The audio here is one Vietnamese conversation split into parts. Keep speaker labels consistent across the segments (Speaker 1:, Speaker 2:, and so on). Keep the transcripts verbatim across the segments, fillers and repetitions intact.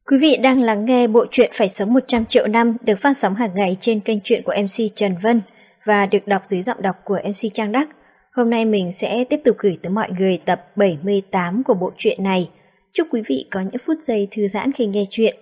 Speaker 1: Quý vị đang lắng nghe bộ truyện Phải sống một trăm triệu năm được phát sóng hàng ngày trên kênh truyện của em xê Trần Vân và được đọc dưới giọng đọc của em xê Trang Đắc. Hôm nay mình sẽ tiếp tục gửi tới mọi người tập bảy mươi tám của bộ truyện này. Chúc quý vị có những phút giây thư giãn khi nghe chuyện.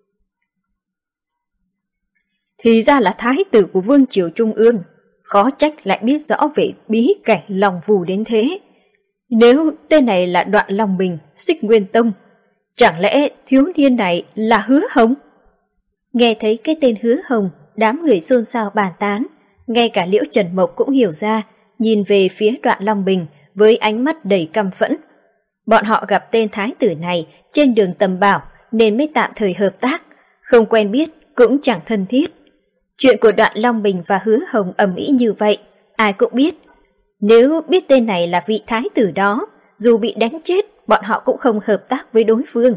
Speaker 1: Thì ra là thái tử của Vương Triều Trung ương, khó trách lại biết rõ về bí cảnh Long Vù đến thế. Nếu tên này là Đoạn Long Bình, Xích Nguyên Tông, chẳng lẽ thiếu niên này là Hứa Hồng? Nghe thấy cái tên Hứa Hồng, đám người xôn xao bàn tán. Ngay cả Liễu Trần Mộc cũng hiểu ra, nhìn về phía Đoạn Long Bình với ánh mắt đầy căm phẫn. Bọn họ gặp tên thái tử này trên đường tầm bảo nên mới tạm thời hợp tác, không quen biết cũng chẳng thân thiết. Chuyện của Đoạn Long Bình và Hứa Hồng ầm ĩ như vậy, ai cũng biết. Nếu biết tên này là vị thái tử đó, dù bị đánh chết, bọn họ cũng không hợp tác với đối phương.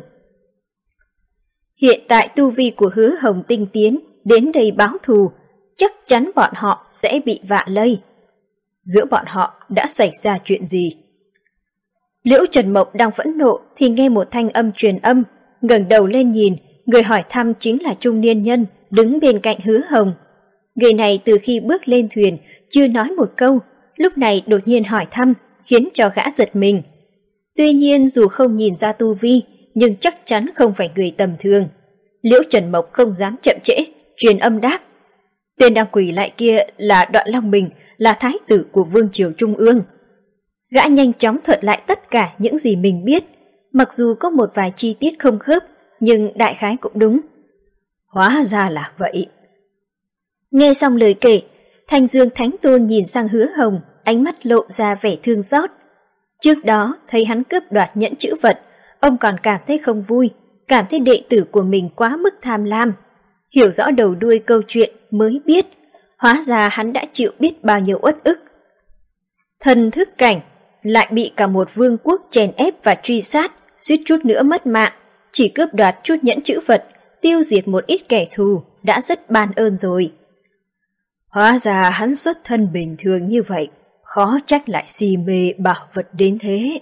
Speaker 1: Hiện tại tu vi của Hứa Hồng tinh tiến, đến đây báo thù, chắc chắn bọn họ sẽ bị vạ lây. Giữa bọn họ đã xảy ra chuyện gì? Liễu Trần Mộc đang phẫn nộ thì nghe một thanh âm truyền âm, ngẩng đầu lên nhìn, người hỏi thăm chính là trung niên nhân đứng bên cạnh Hứa Hồng. Người này từ khi bước lên thuyền chưa nói một câu, lúc này đột nhiên hỏi thăm, khiến cho gã giật mình. Tuy nhiên dù không nhìn ra tu vi, nhưng chắc chắn không phải người tầm thường. Liễu Trần Mộc không dám chậm trễ, truyền âm đáp. Tên đang quỳ lại kia là Đoạn Long Bình, là thái tử của Vương Triều Trung ương. Gã nhanh chóng thuật lại tất cả những gì mình biết, mặc dù có một vài chi tiết không khớp, nhưng đại khái cũng đúng. Hóa ra là vậy. Nghe xong lời kể, Thanh Dương Thánh Tôn nhìn sang Hứa Hồng, ánh mắt lộ ra vẻ thương xót. Trước đó thấy hắn cướp đoạt nhẫn chữ vật, ông còn cảm thấy không vui, cảm thấy đệ tử của mình quá mức tham lam. Hiểu rõ đầu đuôi câu chuyện mới biết, hóa ra hắn đã chịu biết bao nhiêu uất ức. Thần thức cảnh, lại bị cả một vương quốc chèn ép và truy sát, suýt chút nữa mất mạng, chỉ cướp đoạt chút nhẫn chữ vật, tiêu diệt một ít kẻ thù, đã rất ban ơn rồi. Hóa ra hắn xuất thân bình thường như vậy, khó trách lại si mê bảo vật đến thế.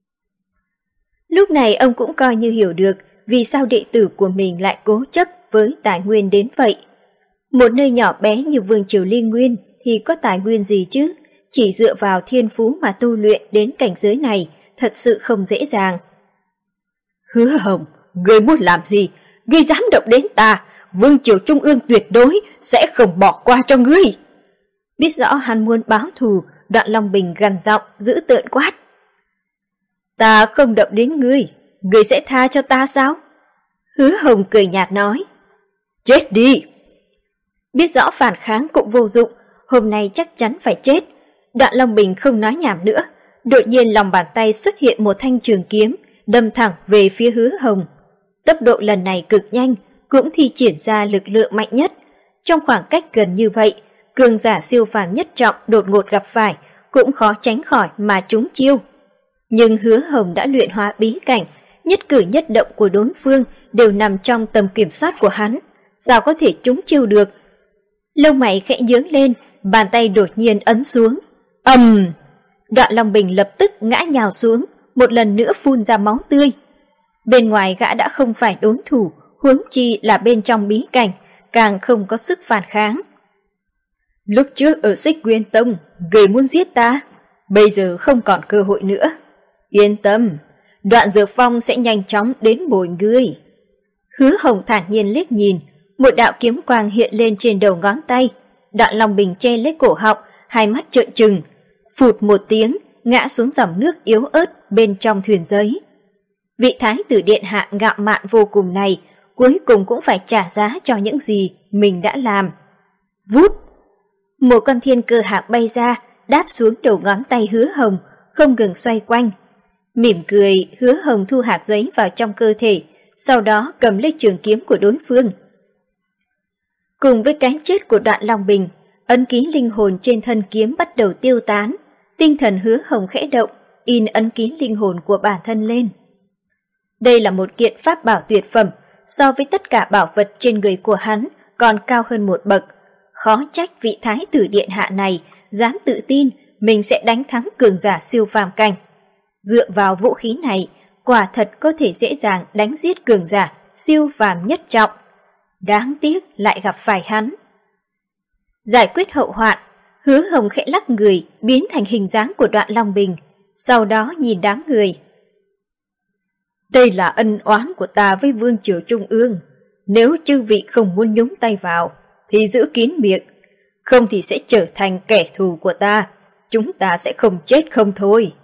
Speaker 1: Lúc này ông cũng coi như hiểu được vì sao đệ tử của mình lại cố chấp với tài nguyên đến vậy. Một nơi nhỏ bé như Vương Triều Ly Nguyên thì có tài nguyên gì chứ, chỉ dựa vào thiên phú mà tu luyện đến cảnh giới này thật sự không dễ dàng. Hứa Hồng, ngươi muốn làm gì? Ngươi dám động đến ta, Vương Triều Trung ương tuyệt đối sẽ không bỏ qua cho ngươi. Biết rõ hắn muốn báo thù, Đoạn Long Bình gằn giọng giữ tợn quát. Ta không động đến ngươi, ngươi sẽ tha cho ta sao? Hứa Hồng cười nhạt nói. Chết đi! Biết rõ phản kháng cũng vô dụng, hôm nay chắc chắn phải chết. Đoạn Long Bình không nói nhảm nữa, đột nhiên lòng bàn tay xuất hiện một thanh trường kiếm, đâm thẳng về phía Hứa Hồng. Tốc độ lần này cực nhanh, cũng thi triển ra lực lượng mạnh nhất. Trong khoảng cách gần như vậy, cường giả siêu phàm nhất trọng đột ngột gặp phải, cũng khó tránh khỏi mà trúng chiêu. Nhưng Hứa Hồng đã luyện hóa bí cảnh, nhất cử nhất động của đối phương đều nằm trong tầm kiểm soát của hắn, sao có thể trúng chiêu được. Lông mày khẽ nhướng lên, bàn tay đột nhiên ấn xuống. Ầm! Đoạn Long Bình lập tức ngã nhào xuống, một lần nữa phun ra máu tươi. Bên ngoài gã đã không phải đối thủ, huống chi là bên trong bí cảnh, càng không có sức phản kháng. Lúc trước ở Xích Nguyên Tông, ngươi muốn giết ta, bây giờ không còn cơ hội nữa. Yên tâm, Đoạn Dược Phong sẽ nhanh chóng đến bồi ngươi. Hứa Hồng thản nhiên liếc nhìn, một đạo kiếm quang hiện lên trên đầu ngón tay. Đoạn Long Bình che lấy cổ họng, hai mắt trợn trừng, phụt một tiếng, ngã xuống dòng nước yếu ớt bên trong thuyền giấy. Vị thái tử điện hạ ngạo mạn vô cùng này, cuối cùng cũng phải trả giá cho những gì mình đã làm. Vút! Một con thiên cơ hạc bay ra, đáp xuống đầu ngón tay Hứa Hồng, không ngừng xoay quanh. Mỉm cười, Hứa Hồng thu hạt giấy vào trong cơ thể, sau đó cầm lấy trường kiếm của đối phương. Cùng với cái chết của Đoạn Long Bình, ấn ký linh hồn trên thân kiếm bắt đầu tiêu tán. Tinh thần Hứa Hồng khẽ động, in ấn ký linh hồn của bản thân lên. Đây là một kiện pháp bảo tuyệt phẩm, so với tất cả bảo vật trên người của hắn còn cao hơn một bậc. Khó trách vị thái tử điện hạ này dám tự tin mình sẽ đánh thắng cường giả siêu phàm cảnh. Dựa vào vũ khí này, quả thật có thể dễ dàng đánh giết cường giả siêu phàm nhất trọng. Đáng tiếc lại gặp phải hắn. Giải quyết hậu hoạn, Hứa Hồng khẽ lắc người biến thành hình dáng của Đoạn Long Bình, sau đó nhìn đám người. Đây là ân oán của ta với Vương Triều Trung ương. Nếu chư vị không muốn nhúng tay vào, thì giữ kín miệng, không thì sẽ trở thành kẻ thù của ta. Chúng ta sẽ không chết không thôi.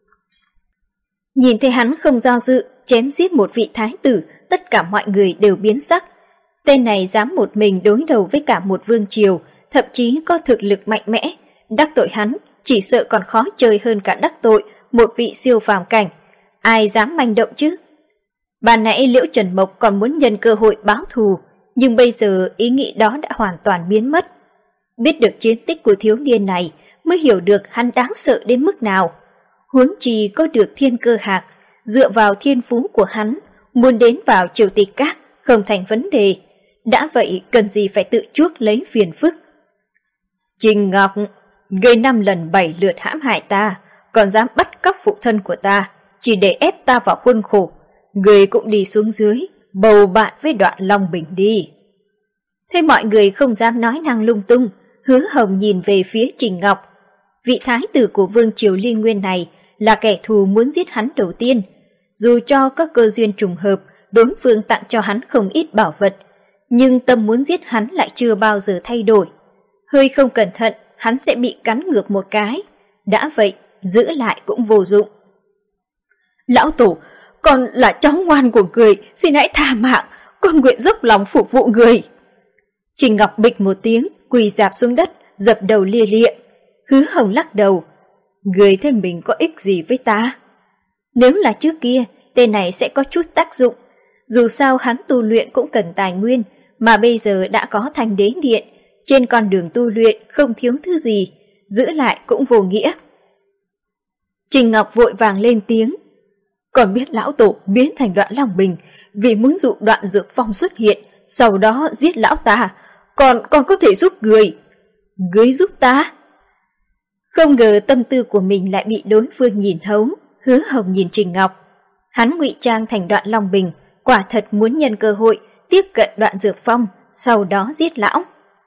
Speaker 1: Nhìn thấy hắn không do dự, chém giết một vị thái tử, tất cả mọi người đều biến sắc. Tên này dám một mình đối đầu với cả một vương triều, thậm chí có thực lực mạnh mẽ. Đắc tội hắn, chỉ sợ còn khó chơi hơn cả đắc tội một vị siêu phàm cảnh. Ai dám manh động chứ? Ban nãy Liễu Trần Mộc còn muốn nhân cơ hội báo thù, nhưng bây giờ ý nghĩ đó đã hoàn toàn biến mất. Biết được chiến tích của thiếu niên này, mới hiểu được hắn đáng sợ đến mức nào. Huống chi có được thiên cơ hạc, dựa vào thiên phú của hắn, muốn đến vào triều tịch các không thành vấn đề. Đã vậy cần gì phải tự chuốc lấy phiền phức. Trình Ngọc, gây năm lần bảy lượt hãm hại ta, còn dám bắt cóc phụ thân của ta, chỉ để ép ta vào khuôn khổ. Người cũng đi xuống dưới, bầu bạn với Đoạn Long Bình đi. Thế mọi người không dám nói năng lung tung, Hứa Hồng nhìn về phía Trình Ngọc. Vị thái tử của vương triều Liên Nguyên này là kẻ thù muốn giết hắn đầu tiên. Dù cho có cơ duyên trùng hợp, đối phương tặng cho hắn không ít bảo vật, nhưng tâm muốn giết hắn lại chưa bao giờ thay đổi. Hơi không cẩn thận, hắn sẽ bị cắn ngược một cái. Đã vậy, giữ lại cũng vô dụng. Lão Tổ, con là cháu ngoan của người, xin hãy tha mạng, con nguyện dốc lòng phục vụ người. Trình Ngọc bịch một tiếng, quỳ rạp xuống đất, dập đầu lia lịa. Hứa Hồng lắc đầu. Người thân mình có ích gì với ta? Nếu là trước kia, tên này sẽ có chút tác dụng. Dù sao hắn tu luyện cũng cần tài nguyên, mà bây giờ đã có Thanh Đế Điện. Trên con đường tu luyện không thiếu thứ gì, giữ lại cũng vô nghĩa. Trình Ngọc vội vàng lên tiếng. Còn biết lão tổ biến thành Đoạn Long Bình vì muốn dụ Đoạn Dược Phong xuất hiện, sau đó giết lão ta. Còn còn có thể giúp người. Người giúp ta? Không ngờ tâm tư của mình lại bị đối phương nhìn thấu. Hứa Hồng nhìn Trình Ngọc. Hắn ngụy trang thành Đoạn Long Bình, quả thật muốn nhân cơ hội tiếp cận Đoạn Dược Phong, sau đó giết lão.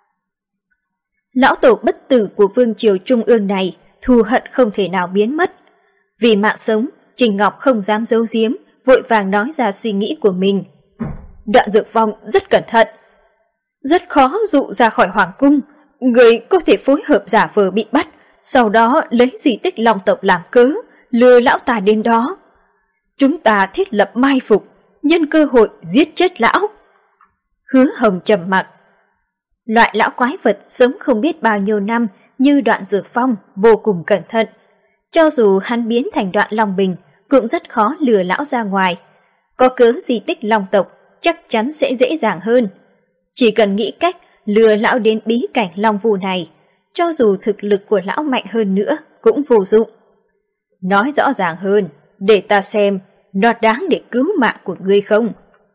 Speaker 1: Lão tổ bất tử của vương triều trung ương này, thù hận không thể nào biến mất. Vì mạng sống, Trình Ngọc không dám giấu giếm, vội vàng nói ra suy nghĩ của mình. Đoạn Dược Phong rất cẩn thận, rất khó dụ ra khỏi hoàng cung. Người có thể phối hợp giả vờ bị bắt, sau đó lấy di tích Long tộc làm cớ, lừa lão ta đến đó. Chúng ta thiết lập mai phục, nhân cơ hội giết chết lão. Hứa Hồng trầm mặc. Loại lão quái vật sống không biết bao nhiêu năm như Đoạn Dược Phong vô cùng cẩn thận. Cho dù hắn biến thành Đoạn Long Bình, cũng rất khó lừa lão ra ngoài. Có cớ di tích Long tộc chắc chắn sẽ dễ dàng hơn. Chỉ cần nghĩ cách lừa lão đến bí cảnh Long Vu này, cho dù thực lực của lão mạnh hơn nữa cũng vô dụng. Nói rõ ràng hơn, để ta xem nó đáng để cứu mạng của ngươi không.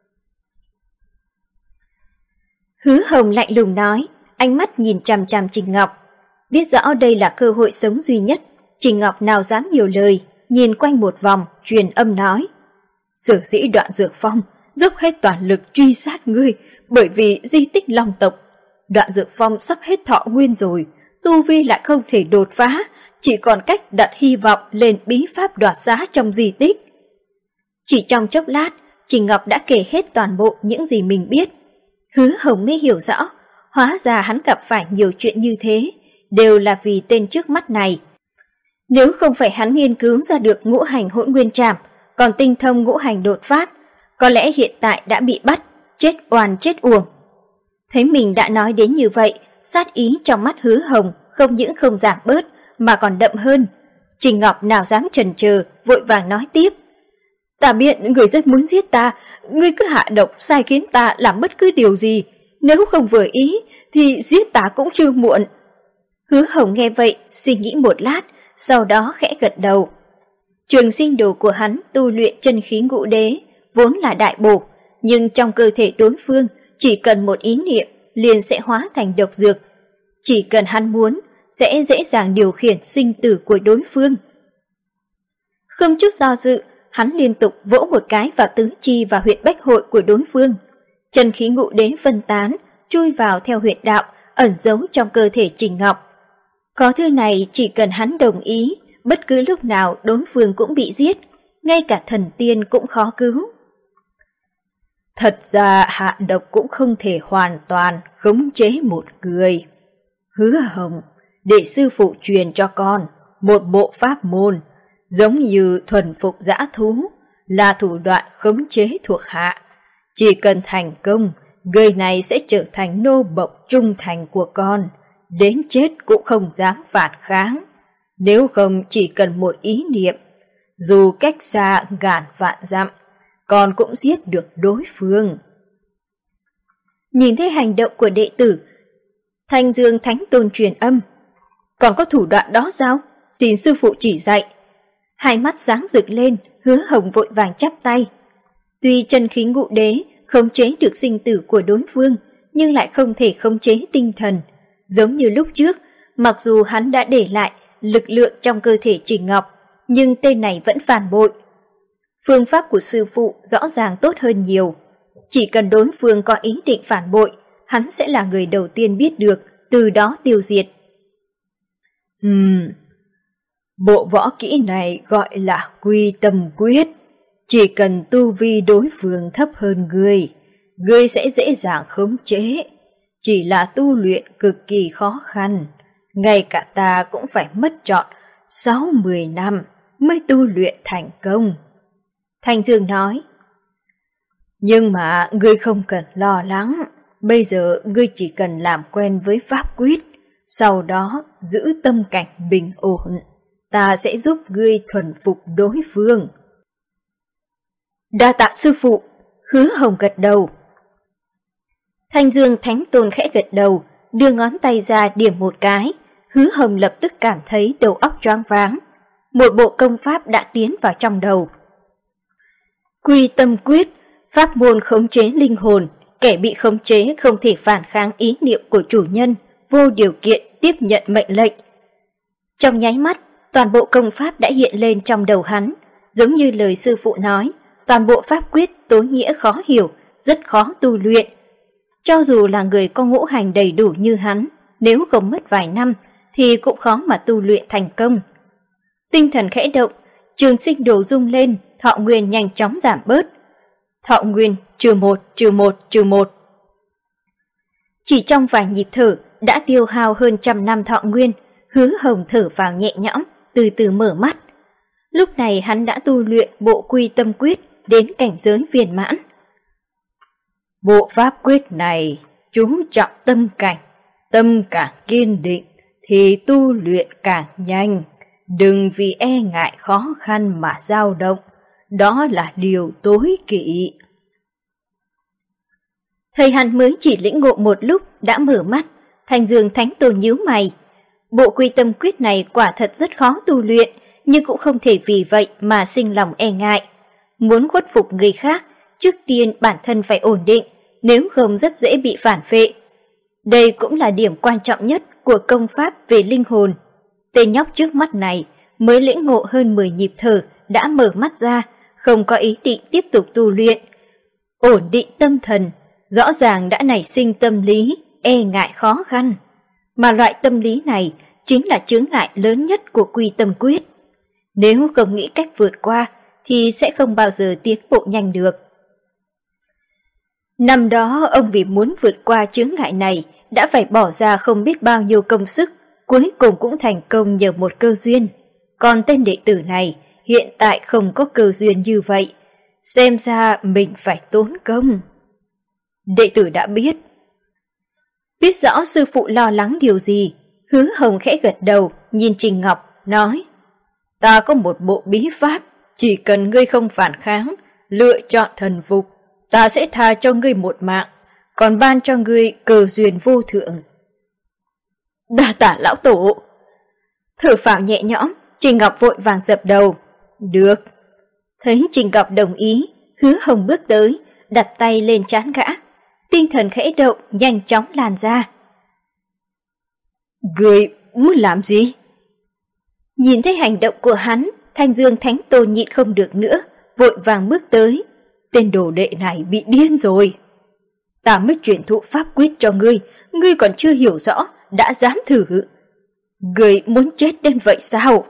Speaker 1: Hứa Hồng lạnh lùng nói, ánh mắt nhìn chằm chằm Trình Ngọc. Biết rõ đây là cơ hội sống duy nhất, Trình Ngọc nào dám nhiều lời, nhìn quanh một vòng, truyền âm nói. Sở dĩ Đoạn Dược Phong dốc hết toàn lực truy sát ngươi, bởi vì di tích Long tộc. Đoạn Dược Phong sắp hết thọ nguyên rồi, tu vi lại không thể đột phá, chỉ còn cách đặt hy vọng lên bí pháp đoạt xá trong di tích. Chỉ trong chốc lát, Trình Ngọc đã kể hết toàn bộ những gì mình biết. Hứa Hồng mới hiểu rõ, hóa ra hắn gặp phải nhiều chuyện như thế, đều là vì tên trước mắt này. Nếu không phải hắn nghiên cứu ra được ngũ hành hỗn nguyên trảm, còn tinh thông ngũ hành đột phát, có lẽ hiện tại đã bị bắt, chết oan chết uổng. Thấy mình đã nói đến như vậy, sát ý trong mắt Hứa Hồng không những không giảm bớt, mà còn đậm hơn. Trình Ngọc nào dám chần chừ, vội vàng nói tiếp. Ta biết người rất muốn giết ta, ngươi cứ hạ độc sai khiến ta làm bất cứ điều gì. Nếu không vừa ý, thì giết ta cũng chưa muộn. Hứa Hồng nghe vậy, suy nghĩ một lát, sau đó khẽ gật đầu. Trường sinh đồ của hắn tu luyện chân khí ngũ đế, vốn là đại bổ, nhưng trong cơ thể đối phương chỉ cần một ý niệm liền sẽ hóa thành độc dược. Chỉ cần hắn muốn, sẽ dễ dàng điều khiển sinh tử của đối phương. Không chút do dự, hắn liên tục vỗ một cái vào tứ chi và huyệt bách hội của đối phương. Chân khí ngũ đế phân tán, chui vào theo huyệt đạo, ẩn giấu trong cơ thể Trình Ngọc. Có thứ này chỉ cần hắn đồng ý, bất cứ lúc nào đối phương cũng bị giết, ngay cả thần tiên cũng khó cứu. Thật ra hạ độc cũng không thể hoàn toàn khống chế một người. Hứa Hồng, để sư phụ truyền cho con một bộ pháp môn, giống như thuần phục dã thú, là thủ đoạn khống chế thuộc hạ. Chỉ cần thành công, người này sẽ trở thành nô bộc trung thành của con, đến chết cũng không dám phản kháng. Nếu không chỉ cần một ý niệm, dù cách xa ngàn vạn dặm, con cũng giết được đối phương. Nhìn thấy hành động của đệ tử, Thanh Dương Thánh Tôn truyền âm. Còn có thủ đoạn đó sao? Xin sư phụ chỉ dạy. Hai mắt sáng rực lên, Hứa Hồng vội vàng chắp tay. Tuy chân khí ngũ đế khống chế được sinh tử của đối phương, nhưng lại không thể khống chế tinh thần. Giống như lúc trước, mặc dù hắn đã để lại lực lượng trong cơ thể Trình Ngọc, nhưng tên này vẫn phản bội. Phương pháp của sư phụ rõ ràng tốt hơn nhiều. Chỉ cần đối phương có ý định phản bội, hắn sẽ là người đầu tiên biết được, từ đó tiêu diệt. Ừm, bộ võ kỹ này gọi là Quy Tâm Quyết. Chỉ cần tu vi đối phương thấp hơn ngươi, ngươi sẽ dễ dàng khống chế. Chỉ là tu luyện cực kỳ khó khăn, ngay cả ta cũng phải mất trọn sáu mươi năm mới tu luyện thành công. Thanh Dương nói. Nhưng mà ngươi không cần lo lắng, bây giờ ngươi chỉ cần làm quen với pháp quyết, sau đó giữ tâm cảnh bình ổn, ta sẽ giúp ngươi thuần phục đối phương. Đa tạ sư phụ, Hứa Hồng gật đầu. Thanh Dương Thánh Tôn khẽ gật đầu, đưa ngón tay ra điểm một cái, Hứa Hồng lập tức cảm thấy đầu óc choáng váng. Một bộ công pháp đã tiến vào trong đầu. Quy Tâm Quyết, pháp môn khống chế linh hồn, kẻ bị khống chế không thể phản kháng ý niệm của chủ nhân, vô điều kiện tiếp nhận mệnh lệnh. Trong nháy mắt, toàn bộ công pháp đã hiện lên trong đầu hắn, giống như lời sư phụ nói, toàn bộ pháp quyết tối nghĩa khó hiểu, rất khó tu luyện. Cho dù là người có ngũ hành đầy đủ như hắn, nếu không mất vài năm thì cũng khó mà tu luyện thành công. Tinh thần khẽ động, trường sinh đồ rung lên, thọ nguyên nhanh chóng giảm bớt. Thọ nguyên trừ một, trừ một, trừ một. Chỉ trong vài nhịp thở đã tiêu hao hơn trăm năm thọ nguyên, Hứa Hồng thở vào nhẹ nhõm, từ từ mở mắt. Lúc này hắn đã tu luyện bộ Quy Tâm Quyết đến cảnh giới viên mãn. Bộ pháp quyết này chú trọng tâm cảnh, tâm càng kiên định thì tu luyện càng nhanh. Đừng vì e ngại khó khăn mà dao động, đó là điều tối kỵ. Thầy hắn mới chỉ lĩnh ngộ một lúc đã mở mắt, Thanh Dương Thánh Tôn nhíu mày. Bộ Quy Tâm Quyết này quả thật rất khó tu luyện, nhưng cũng không thể vì vậy mà sinh lòng e ngại. Muốn khuất phục người khác, trước tiên bản thân phải ổn định, nếu không rất dễ bị phản phệ. Đây cũng là điểm quan trọng nhất của công pháp về linh hồn. Tên nhóc trước mắt này mới lĩnh ngộ hơn mười nhịp thở đã mở mắt ra, không có ý định tiếp tục tu luyện. Ổn định tâm thần, rõ ràng đã nảy sinh tâm lý e ngại khó khăn. Mà loại tâm lý này chính là chướng ngại lớn nhất của Quy Tâm Quyết. Nếu không nghĩ cách vượt qua thì sẽ không bao giờ tiến bộ nhanh được. Năm đó ông vì muốn vượt qua chướng ngại này đã phải bỏ ra không biết bao nhiêu công sức, cuối cùng cũng thành công nhờ một cơ duyên. Còn tên đệ tử này hiện tại không có cơ duyên như vậy, xem ra mình phải tốn công. Đệ tử đã biết. Biết rõ sư phụ lo lắng điều gì, Hứa Hồng khẽ gật đầu, nhìn Trình Ngọc, nói: Ta có một bộ bí pháp, chỉ cần ngươi không phản kháng, lựa chọn thần phục, ta sẽ tha cho ngươi một mạng, còn ban cho ngươi cơ duyên vô thượng. Đa tạ lão tổ. Thở phào nhẹ nhõm, Trình Ngọc vội vàng dập đầu. Được. Thấy Trình Ngọc đồng ý, Hứa Hồng bước tới, đặt tay lên trán gã. Tinh thần khẽ động, nhanh chóng lan ra. Ngươi muốn làm gì? Nhìn thấy hành động của hắn, Thanh Dương Thánh Tôn nhịn không được nữa, vội vàng bước tới. Tên đồ đệ này bị điên rồi. Ta mới truyền thụ pháp quyết cho ngươi, ngươi còn chưa hiểu rõ, đã dám thử. Ngươi muốn chết đến vậy sao?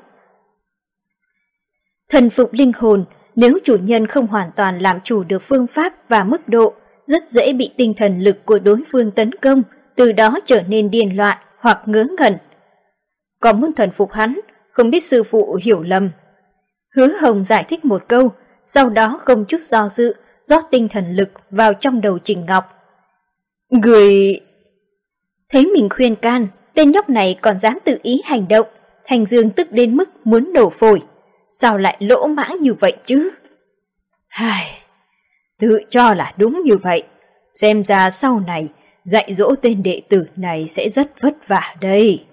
Speaker 1: Thần phục linh hồn, nếu chủ nhân không hoàn toàn làm chủ được phương pháp và mức độ, rất dễ bị tinh thần lực của đối phương tấn công, từ đó trở nên điên loạn hoặc ngớ ngẩn. Còn muốn thần phục hắn, không biết sư phụ hiểu lầm. Hứa Hồng giải thích một câu, sau đó không chút do dự, rót tinh thần lực vào trong đầu Trình Ngọc. Người... Thấy mình khuyên can, tên nhóc này còn dám tự ý hành động, Thanh Dương tức đến mức muốn nổ phổi. Sao lại lỗ mãng như vậy chứ? Hài, tự cho là đúng như vậy. Xem ra sau này, dạy dỗ tên đệ tử này sẽ rất vất vả đây.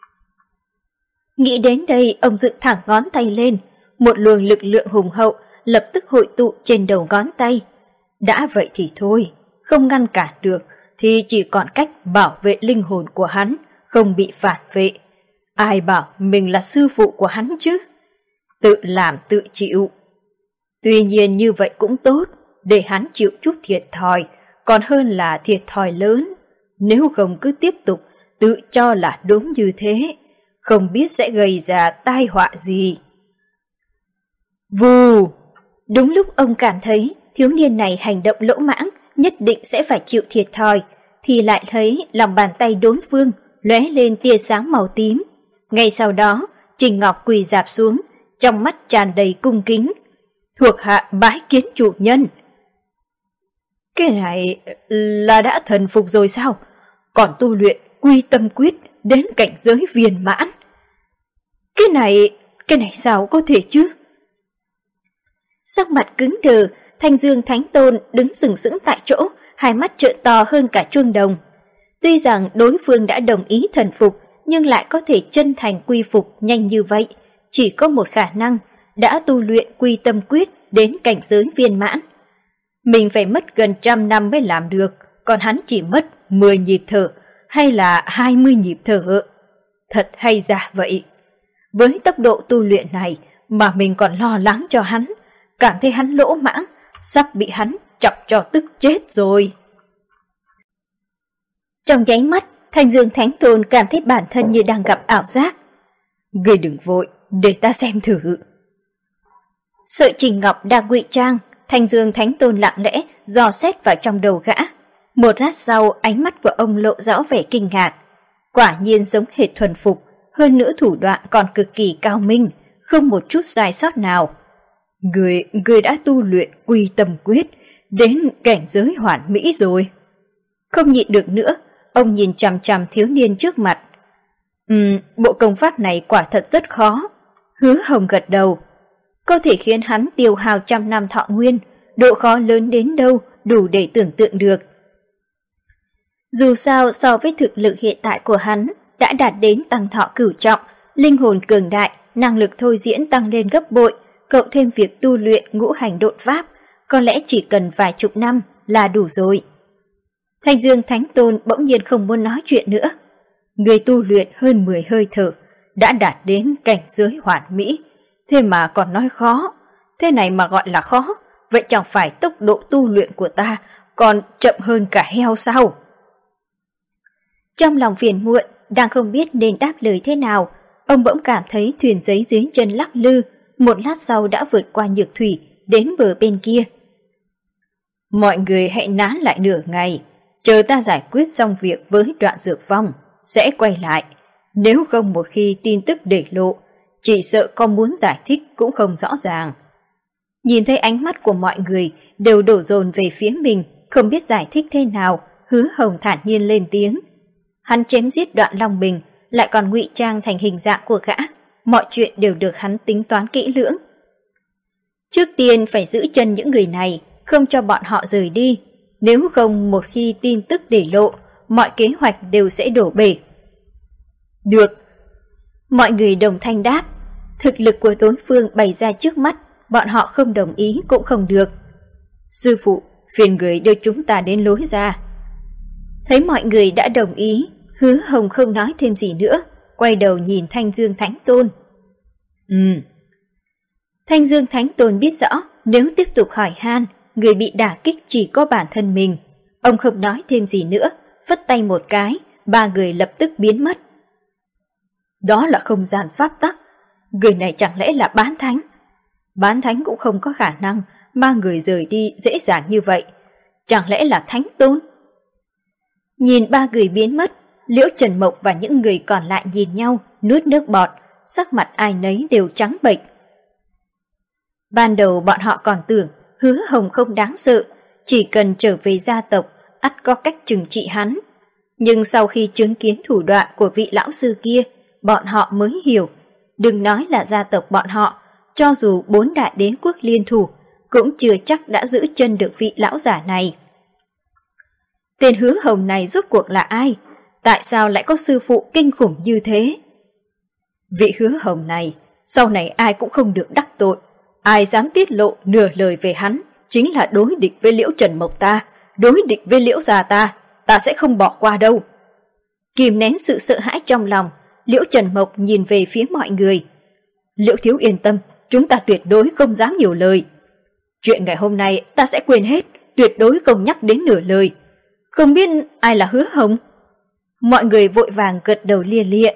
Speaker 1: Nghĩ đến đây, ông dựng thẳng ngón tay lên, một luồng lực lượng hùng hậu lập tức hội tụ trên đầu ngón tay. Đã vậy thì thôi, không ngăn cản được thì chỉ còn cách bảo vệ linh hồn của hắn, không bị phản vệ. Ai bảo mình là sư phụ của hắn chứ? Tự làm tự chịu. Tuy nhiên như vậy cũng tốt, để hắn chịu chút thiệt thòi, còn hơn là thiệt thòi lớn. Nếu không cứ tiếp tục tự cho là đúng như thế, không biết sẽ gây ra tai họa gì. Vù! Đúng lúc ông cảm thấy thiếu niên này hành động lỗ mãng, nhất định sẽ phải chịu thiệt thòi, thì lại thấy lòng bàn tay đối phương lóe lên tia sáng màu tím. Ngay sau đó, Trình Ngọc quỳ rạp xuống, trong mắt tràn đầy cung kính. Thuộc hạ bái kiến chủ nhân. Cái này là đã thần phục rồi sao? Còn tu luyện quy tâm quyết đến cảnh giới viên mãn. Cái này, cái này sao có thể chứ? Sắc mặt cứng đờ, Thanh Dương Thánh Tôn đứng sừng sững tại chỗ, hai mắt trợn to hơn cả chuông đồng. Tuy rằng đối phương đã đồng ý thần phục, nhưng lại có thể chân thành quy phục nhanh như vậy, chỉ có một khả năng, đã tu luyện quy tâm quyết đến cảnh giới viên mãn. Mình phải mất gần trăm năm mới làm được, còn hắn chỉ mất mười nhịp thở, hay là hai mươi nhịp thở. Thật hay giả vậy. Với tốc độ tu luyện này mà mình còn lo lắng cho hắn, cảm thấy hắn lỗ mãng, sắp bị hắn chọc cho tức chết rồi. Trong nháy mắt, Thanh Dương Thánh Tôn cảm thấy bản thân như đang gặp ảo giác. Ngươi đừng vội, để ta xem thử. Sợ Trình Ngọc đang ngụy trang, Thanh Dương Thánh Tôn lặng lẽ dò xét vào trong đầu gã. Một lát sau, ánh mắt của ông lộ rõ vẻ kinh ngạc. Quả nhiên giống hệt thuần phục, hơn nữa thủ đoạn còn cực kỳ cao minh, không một chút sai sót nào. Người, người đã tu luyện quy tâm quyết, đến cảnh giới hoàn mỹ rồi. Không nhịn được nữa, ông nhìn chằm chằm thiếu niên trước mặt. Ừm, bộ công pháp này quả thật rất khó. Hứa Hồng gật đầu. Có thể khiến hắn tiêu hao trăm năm thọ nguyên, độ khó lớn đến đâu đủ để tưởng tượng được. Dù sao so với thực lực hiện tại của hắn đã đạt đến tăng thọ cửu trọng, linh hồn cường đại, năng lực thôi diễn tăng lên gấp bội, cộng thêm việc tu luyện ngũ hành độn pháp, có lẽ chỉ cần vài chục năm là đủ rồi. Thanh Dương Thánh Tôn bỗng nhiên không muốn nói chuyện nữa. Người tu luyện hơn mười hơi thở, đã đạt đến cảnh giới hoàn mỹ, thế mà còn nói khó. Thế này mà gọi là khó, vậy chẳng phải tốc độ tu luyện của ta còn chậm hơn cả heo sao? Trong lòng phiền muộn, đang không biết nên đáp lời thế nào, ông bỗng cảm thấy thuyền giấy dưới chân lắc lư, một lát sau đã vượt qua nhược thủy, đến bờ bên kia. Mọi người hãy nán lại nửa ngày, chờ ta giải quyết xong việc với Đoạn Dược Phong, sẽ quay lại. Nếu không một khi tin tức để lộ, chỉ sợ con muốn giải thích cũng không rõ ràng. Nhìn thấy ánh mắt của mọi người đều đổ dồn về phía mình, không biết giải thích thế nào, Hứa Hồng thản nhiên lên tiếng. Hắn chém giết Đoạn Long Bình, lại còn ngụy trang thành hình dạng của gã, mọi chuyện đều được hắn tính toán kỹ lưỡng. Trước tiên phải giữ chân những người này, không cho bọn họ rời đi, nếu không một khi tin tức để lộ, mọi kế hoạch đều sẽ đổ bể. Được. Mọi người đồng thanh đáp, thực lực của đối phương bày ra trước mắt, bọn họ không đồng ý cũng không được. Sư phụ, phiền người đưa chúng ta đến lối ra. Thấy mọi người đã đồng ý, Hứa Hồng không nói thêm gì nữa, quay đầu nhìn Thanh Dương Thánh Tôn. Ừm. Thanh Dương Thánh Tôn biết rõ nếu tiếp tục hỏi han, người bị đả kích chỉ có bản thân mình. Ông không nói thêm gì nữa, phất tay một cái, ba người lập tức biến mất. Đó là không gian pháp tắc, người này chẳng lẽ là bán thánh? Bán thánh cũng không có khả năng mang người rời đi dễ dàng như vậy. Chẳng lẽ là thánh tôn? Nhìn ba người biến mất, Liễu Trần Mộc và những người còn lại nhìn nhau, nuốt nước bọt, sắc mặt ai nấy đều trắng bệch. Ban đầu bọn họ còn tưởng Hứa Hồng không đáng sợ, chỉ cần trở về gia tộc, ắt có cách trừng trị hắn. Nhưng sau khi chứng kiến thủ đoạn của vị lão sư kia, bọn họ mới hiểu, đừng nói là gia tộc bọn họ, cho dù bốn đại đế quốc liên thủ, cũng chưa chắc đã giữ chân được vị lão giả này. Tên Hứa Hồng này rốt cuộc là ai? Tại sao lại có sư phụ kinh khủng như thế? Vị Hứa Hồng này, sau này ai cũng không được đắc tội. Ai dám tiết lộ nửa lời về hắn, chính là đối địch với Liễu Trần Mộc ta, đối địch với Liễu gia ta, ta sẽ không bỏ qua đâu. Kìm nén sự sợ hãi trong lòng, Liễu Trần Mộc nhìn về phía mọi người. Liễu thiếu yên tâm, chúng ta tuyệt đối không dám nhiều lời. Chuyện ngày hôm nay ta sẽ quên hết, tuyệt đối không nhắc đến nửa lời. Không biết ai là Hứa Hồng? Mọi người vội vàng gật đầu lia lịa.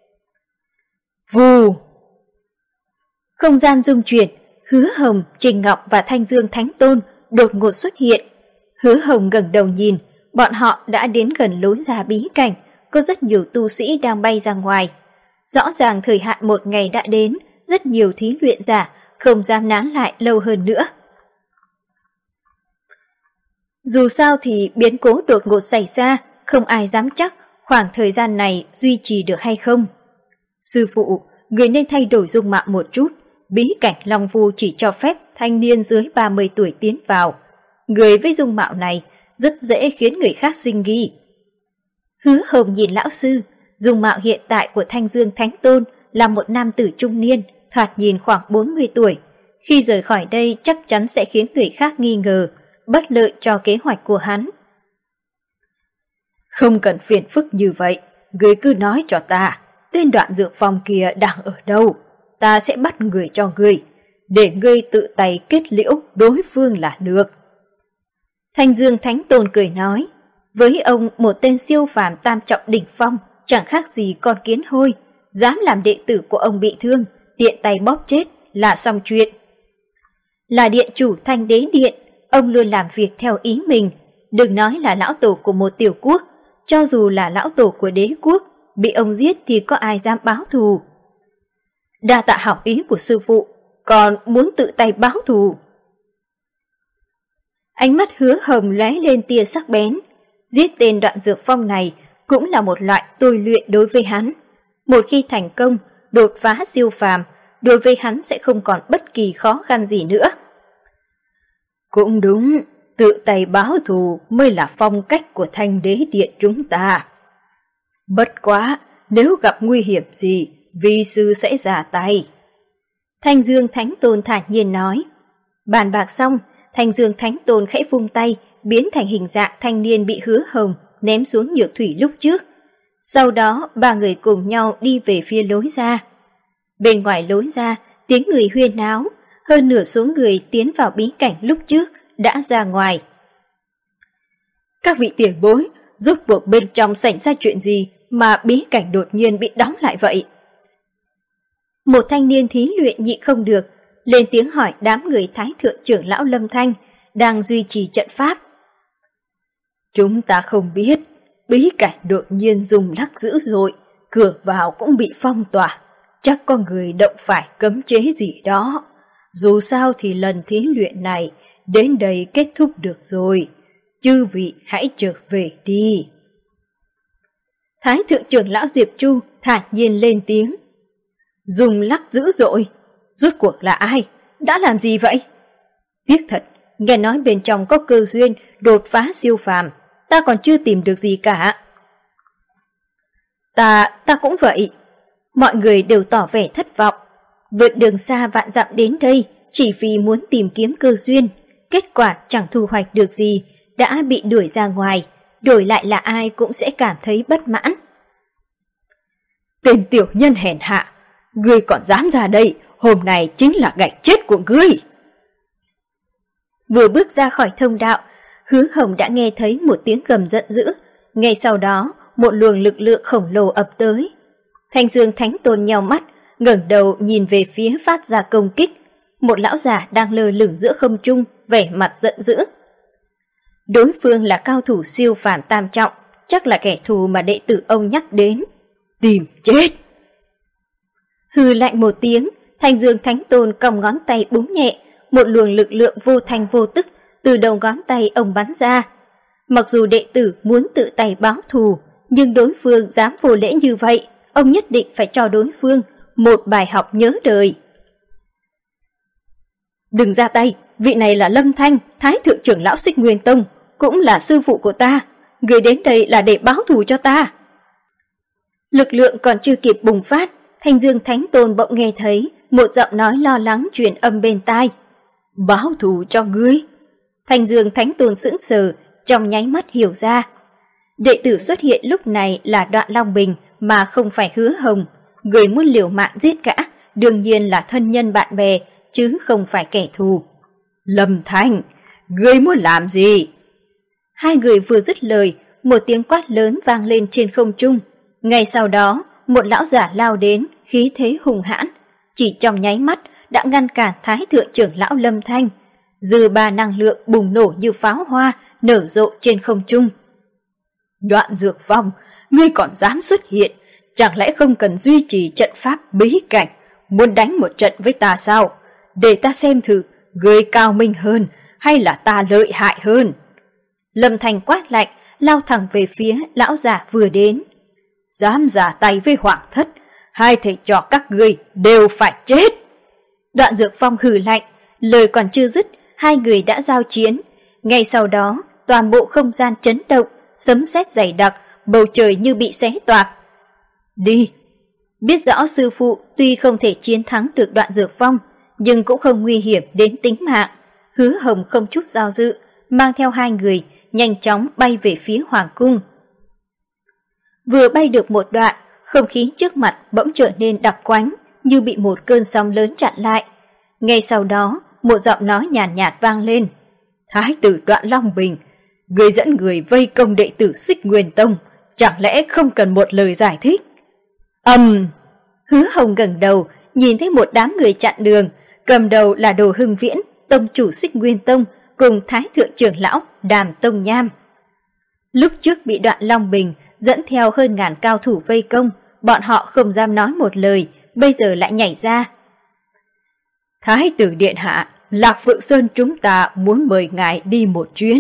Speaker 1: Vù! Không gian rung chuyển, Hứa Hồng, Trình Ngọc và Thanh Dương Thánh Tôn đột ngột xuất hiện. Hứa Hồng ngẩng đầu nhìn, bọn họ đã đến gần lối ra bí cảnh, có rất nhiều tu sĩ đang bay ra ngoài. Rõ ràng thời hạn một ngày đã đến, rất nhiều thí luyện giả không dám nán lại lâu hơn nữa. Dù sao thì biến cố đột ngột xảy ra, không ai dám chắc khoảng thời gian này duy trì được hay không. Sư phụ, người nên thay đổi dung mạo một chút. Bí cảnh Long Vu chỉ cho phép thanh niên dưới ba mươi tuổi tiến vào. Người với dung mạo này rất dễ khiến người khác sinh nghi. Hứa Hồng nhìn lão sư, dung mạo hiện tại của Thanh Dương Thánh Tôn là một nam tử trung niên, thoạt nhìn khoảng bốn mươi tuổi. Khi rời khỏi đây chắc chắn sẽ khiến người khác nghi ngờ, bất lợi cho kế hoạch của hắn. Không cần phiền phức như vậy, người cứ nói cho ta, tên Đoạn Dược Phòng kia đang ở đâu? Ta sẽ bắt người cho ngươi, để ngươi tự tay kết liễu đối phương là được. Thanh Dương Thánh Tôn cười nói, với ông một tên siêu phàm tam trọng đỉnh phong, chẳng khác gì con kiến hôi, dám làm đệ tử của ông bị thương, tiện tay bóp chết là xong chuyện. Là điện chủ Thanh Đế Điện, ông luôn làm việc theo ý mình, đừng nói là lão tổ của một tiểu quốc, cho dù là lão tổ của đế quốc, bị ông giết thì có ai dám báo thù. Đa tạ hảo ý của sư phụ, còn muốn tự tay báo thù. Ánh mắt Hứa Hồng lóe lên tia sắc bén, giết tên Đoạn Dược Phong này cũng là một loại tôi luyện đối với hắn. Một khi thành công, đột phá siêu phàm, đối với hắn sẽ không còn bất kỳ khó khăn gì nữa. Cũng đúng, tự tay báo thù mới là phong cách của Thanh Đế Điện chúng ta. Bất quá, nếu gặp nguy hiểm gì, vi sư sẽ ra tay. Thanh Dương Thánh Tôn thản nhiên nói. Bàn bạc xong, Thanh Dương Thánh Tôn khẽ vung tay, biến thành hình dạng thanh niên bị Hứa Hồng ném xuống nhược thủy lúc trước. Sau đó, ba người cùng nhau đi về phía lối ra. Bên ngoài lối ra, tiếng người huyên náo, hơn nửa số người tiến vào bí cảnh lúc trước đã ra ngoài. Các vị tiền bối, rốt cuộc bên trong xảy ra chuyện gì mà bí cảnh đột nhiên bị đóng lại vậy? Một thanh niên thí luyện nhịn không được, lên tiếng hỏi đám người Thái Thượng trưởng lão Lâm Thanh đang duy trì trận pháp. Chúng ta không biết, bí cảnh đột nhiên rung lắc dữ dội, cửa vào cũng bị phong tỏa, chắc có người động phải cấm chế gì đó. Dù sao thì lần thí luyện này đến đây kết thúc được rồi, chư vị hãy trở về đi. Thái Thượng trưởng lão Diệp Chu thản nhiên lên tiếng. Rung lắc dữ dội, rốt cuộc là ai? Đã làm gì vậy? Tiếc thật, nghe nói bên trong có cơ duyên đột phá siêu phàm, ta còn chưa tìm được gì cả. Ta, ta cũng vậy. Mọi người đều tỏ vẻ thất vọng. Vượt đường xa vạn dặm đến đây chỉ vì muốn tìm kiếm cơ duyên, kết quả chẳng thu hoạch được gì, đã bị đuổi ra ngoài, đổi lại là ai cũng sẽ cảm thấy bất mãn. Tên tiểu nhân hèn hạ, ngươi còn dám ra đây, hôm nay chính là ngày chết của ngươi. Vừa bước ra khỏi thông đạo, Hứa Hồng đã nghe thấy một tiếng gầm giận dữ. Ngay sau đó, một luồng lực lượng khổng lồ ập tới. Thanh Dương Thánh Tôn nheo mắt, ngẩng đầu nhìn về phía phát ra công kích. Một lão già đang lơ lửng giữa không trung, vẻ mặt giận dữ. Đối phương là cao thủ siêu phàm tam trọng, chắc là kẻ thù mà đệ tử ông nhắc đến. Tìm chết! Hừ lạnh một tiếng, Thanh Dương Thánh Tôn còng ngón tay búng nhẹ, một luồng lực lượng vô thanh vô tức từ đầu ngón tay ông bắn ra. Mặc dù đệ tử muốn tự tay báo thù, nhưng đối phương dám vô lễ như vậy, ông nhất định phải cho đối phương một bài học nhớ đời. Đừng ra tay, vị này là Lâm Thanh, Thái thượng trưởng lão Xích Nguyên Tông, cũng là sư phụ của ta, người đến đây là để báo thù cho ta. Lực lượng còn chưa kịp bùng phát, Thanh Dương Thánh Tôn bỗng nghe thấy một giọng nói lo lắng truyền âm bên tai. Báo thù cho ngươi. Thanh Dương Thánh Tôn sững sờ, trong nháy mắt hiểu ra. Đệ tử xuất hiện lúc này là Đoạn Long Bình mà không phải Hứa Hồng. Người muốn liều mạng giết gã đương nhiên là thân nhân bạn bè, chứ không phải kẻ thù. Lâm Thanh, ngươi muốn làm gì? Hai người vừa dứt lời, một tiếng quát lớn vang lên trên không trung. Ngay sau đó, một lão giả lao đến, khí thế hùng hãn. Chỉ trong nháy mắt đã ngăn cản Thái thượng trưởng lão Lâm Thanh. Dư ba năng lượng bùng nổ như pháo hoa, nở rộ trên không trung. Đoạn Dược Phong, ngươi còn dám xuất hiện, chẳng lẽ không cần duy trì trận pháp bí cảnh, muốn đánh một trận với ta sao? Để ta xem thử, ngươi cao minh hơn hay là ta lợi hại hơn? Lâm Thanh quát lạnh, lao thẳng về phía lão giả vừa đến. Dám ra tay với Hoàng Thất, hai thầy trò các ngươi đều phải chết. Đoạn Dược Phong hừ lạnh, lời còn chưa dứt, hai người đã giao chiến. Ngay sau đó, toàn bộ không gian chấn động, sấm sét dày đặc, bầu trời như bị xé toạc. Đi! Biết rõ sư phụ tuy không thể chiến thắng được Đoạn Dược Phong, nhưng cũng không nguy hiểm đến tính mạng. Hứa Hồng không chút do dự, mang theo hai người, nhanh chóng bay về phía Hoàng cung. Vừa bay được một đoạn, không khí trước mặt bỗng trở nên đặc quánh, như bị một cơn sóng lớn chặn lại. Ngay sau đó, một giọng nói nhàn nhạt, nhạt vang lên. Thái tử Đoạn Long Bình, người dẫn người vây công đệ tử Xích Nguyên Tông, chẳng lẽ không cần một lời giải thích? Ầm! Um, Hứa Hồng ngẩng đầu, nhìn thấy một đám người chặn đường, cầm đầu là Đồ Hưng Viễn, tông chủ Xích Nguyên Tông, cùng Thái thượng trưởng lão Đàm Tông Nham. Lúc trước bị Đoạn Long Bình dẫn theo hơn ngàn cao thủ vây công, bọn họ không dám nói một lời, bây giờ lại nhảy ra. Thái tử điện hạ, Lạc Phượng Sơn chúng ta muốn mời ngài đi một chuyến.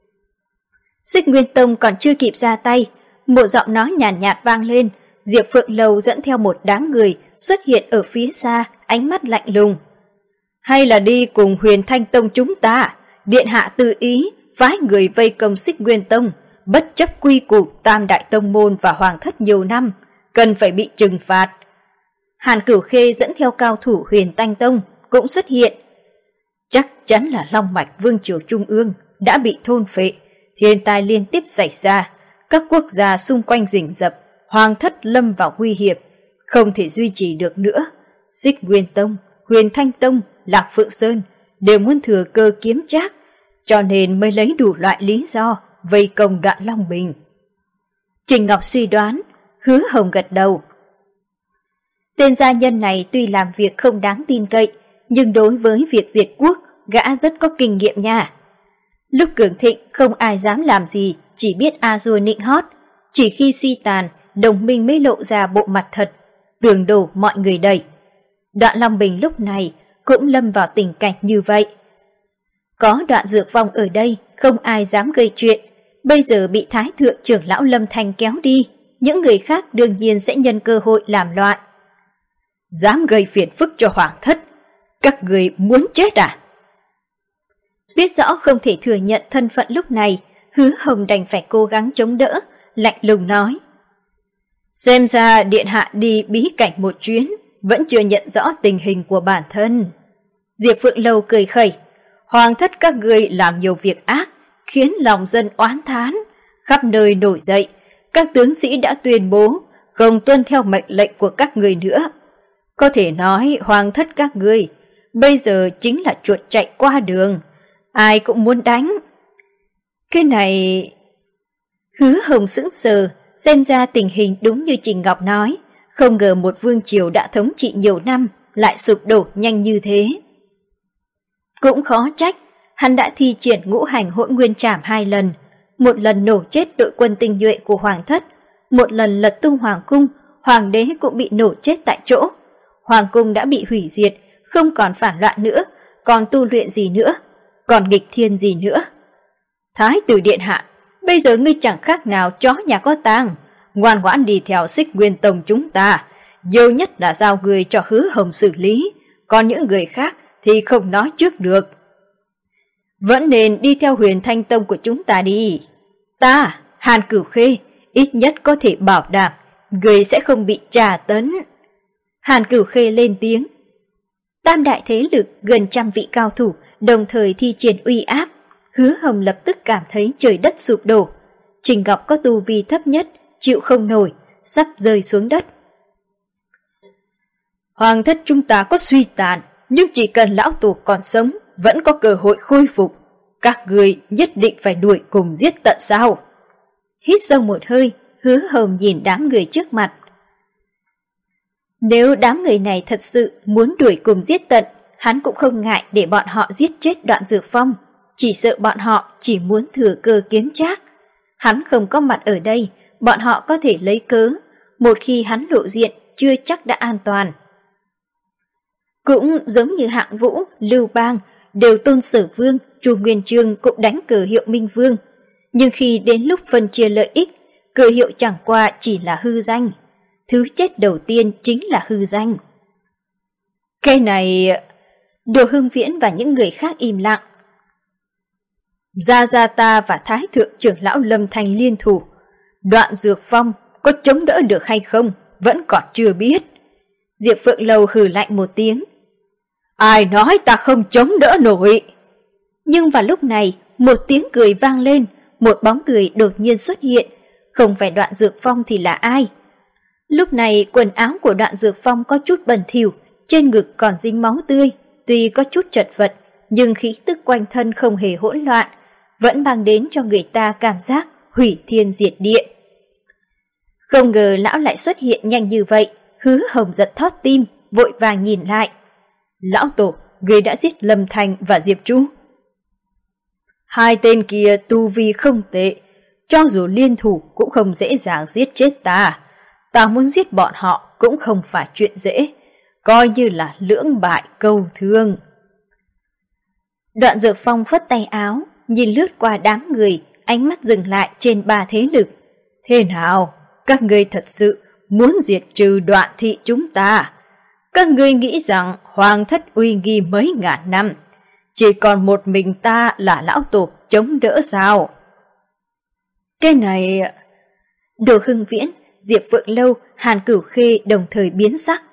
Speaker 1: Xích Nguyên Tông còn chưa kịp ra tay, một giọng nói nhàn nhạt, nhạt vang lên. Diệp Phượng Lầu dẫn theo một đám người xuất hiện ở phía xa, ánh mắt lạnh lùng. Hay là đi cùng Huyền Thanh Tông chúng ta, điện hạ tự ý phái người vây công Xích Nguyên Tông, bất chấp quy củ Tam Đại Tông Môn và Hoàng Thất nhiều năm, cần phải bị trừng phạt. Hàn Cửu Khê dẫn theo cao thủ Huyền Thanh Tông cũng xuất hiện. Chắc chắn là Long Mạch Vương Triều Trung ương đã bị thôn phệ, thiên tai liên tiếp xảy ra, các quốc gia xung quanh rình rập, Hoàng Thất lâm vào nguy hiểm, không thể duy trì được nữa. Xích Nguyên Tông, Huyền Thanh Tông, Lạc Phượng Sơn đều muốn thừa cơ kiếm trác, cho nên mới lấy đủ loại lý do vây công Đoạn Long Bình. Trình Ngọc suy đoán, Hứa Hồng gật đầu. Tên gia nhân này tuy làm việc không đáng tin cậy, nhưng đối với việc diệt quốc, gã rất có kinh nghiệm nha. Lúc cường thịnh không ai dám làm gì, chỉ biết a dua nịnh hót. Chỉ khi suy tàn, đồng minh mới lộ ra bộ mặt thật, tường đổ mọi người đẩy. Đoạn Long Bình lúc này cũng lâm vào tình cảnh như vậy. Có Đoạn Dược Phong ở đây, không ai dám gây chuyện. Bây giờ bị Thái thượng trưởng lão Lâm Thanh kéo đi, những người khác đương nhiên sẽ nhân cơ hội làm loạn. Dám gây phiền phức cho Hoàng Thất, các người muốn chết à? Biết rõ không thể thừa nhận thân phận lúc này, Hứa Hồng đành phải cố gắng chống đỡ, lạnh lùng nói. Xem ra điện hạ đi bí cảnh một chuyến, vẫn chưa nhận rõ tình hình của bản thân. Diệp Phượng Lâu cười khẩy. Hoàng Thất các ngươi làm nhiều việc ác, khiến lòng dân oán thán, khắp nơi nổi dậy. Các tướng sĩ đã tuyên bố không tuân theo mệnh lệnh của các người nữa. Có thể nói Hoàng Thất các ngươi bây giờ chính là chuột chạy qua đường. ai cũng muốn đánh. Cái này... Hứa Hồng sững sờ, xem ra tình hình đúng như Trình Ngọc nói, không ngờ một vương triều đã thống trị nhiều năm lại sụp đổ nhanh như thế. Cũng khó trách, hắn đã thi triển ngũ hành hỗn nguyên trảm hai lần, một lần nổ chết đội quân tinh nhuệ của Hoàng thất, một lần lật tung Hoàng cung, Hoàng đế cũng bị nổ chết tại chỗ. Hoàng cung đã bị hủy diệt, không còn phản loạn nữa, còn tu luyện gì nữa, còn nghịch thiên gì nữa. Thái tử điện hạ, bây giờ ngươi chẳng khác nào chó nhà có tang, ngoan ngoãn đi theo Xích Nguyên Tông chúng ta, nhiều nhất là giao người cho Hứa Hồng xử lý, còn những người khác thì không nói trước được. Vẫn nên đi theo Huyền Thanh Tông của chúng ta đi. Ta, Hàn Cửu Khê, ít nhất có thể bảo đảm người sẽ không bị tra tấn. Hàn Cửu Khê lên tiếng. Tam đại thế lực gần trăm vị cao thủ đồng thời thi triển uy áp. Hứa Hồng lập tức cảm thấy trời đất sụp đổ. Trình Ngọc có tu vi thấp nhất, chịu không nổi, sắp rơi xuống đất. Hoàng thất chúng ta có suy tàn, nhưng chỉ cần lão tổ còn sống, vẫn có cơ hội khôi phục. Các người nhất định phải đuổi cùng giết tận sao? Hít sâu một hơi, Hứa Hồng nhìn đám người trước mặt. Nếu đám người này thật sự muốn đuổi cùng giết tận, hắn cũng không ngại để bọn họ giết chết Đoạn Dược Phong. Chỉ sợ bọn họ chỉ muốn thừa cơ kiếm trác. Hắn không có mặt ở đây, bọn họ có thể lấy cớ. Một khi hắn lộ diện, chưa chắc đã an toàn. Cũng giống như Hạng Vũ, Lưu Bang, đều tôn Sở Vương, Chu Nguyên Chương cũng đánh cờ hiệu Minh Vương. Nhưng khi đến lúc phân chia lợi ích, cờ hiệu chẳng qua chỉ là hư danh. Thứ chết đầu tiên chính là hư danh. Cái này... Đồ Hưng Viễn và những người khác im lặng. Gia Gia ta và Thái Thượng trưởng lão Lâm Thành liên thủ. Đoạn Dược Phong có chống đỡ được hay không, vẫn còn chưa biết. Diệp Phượng Lâu hừ lạnh một tiếng. Ai nói ta không chống đỡ nổi? Nhưng vào lúc này, một tiếng cười vang lên, một bóng người đột nhiên xuất hiện. Không phải Đoạn Dược Phong thì là ai? Lúc này quần áo của Đoạn Dược Phong có chút bẩn thỉu, trên ngực còn dính máu tươi. Tuy có chút chật vật, nhưng khí tức quanh thân không hề hỗn loạn, vẫn mang đến cho người ta cảm giác hủy thiên diệt địa. Không ngờ lão lại xuất hiện nhanh như vậy, Hứa Hồng giật thót tim, vội vàng nhìn lại. Lão tổ, người đã giết Lâm Thành và Diệp Chu. Hai tên kia tu vi không tệ, cho dù liên thủ cũng không dễ dàng giết chết ta. Ta muốn giết bọn họ cũng không phải chuyện dễ, coi như là lưỡng bại câu thương. Đoạn Dược Phong phất tay áo, nhìn lướt qua đám người, ánh mắt dừng lại trên ba thế lực. Thế nào, các ngươi thật sự muốn diệt trừ Đoạn thị chúng ta? Các ngươi nghĩ rằng Hoàng thất uy nghi mấy ngàn năm, chỉ còn một mình ta là lão tổ chống đỡ sao? Cái này... Đồ Hưng Viễn, Diệp Phượng Lâu, Hàn Cửu Khê đồng thời biến sắc.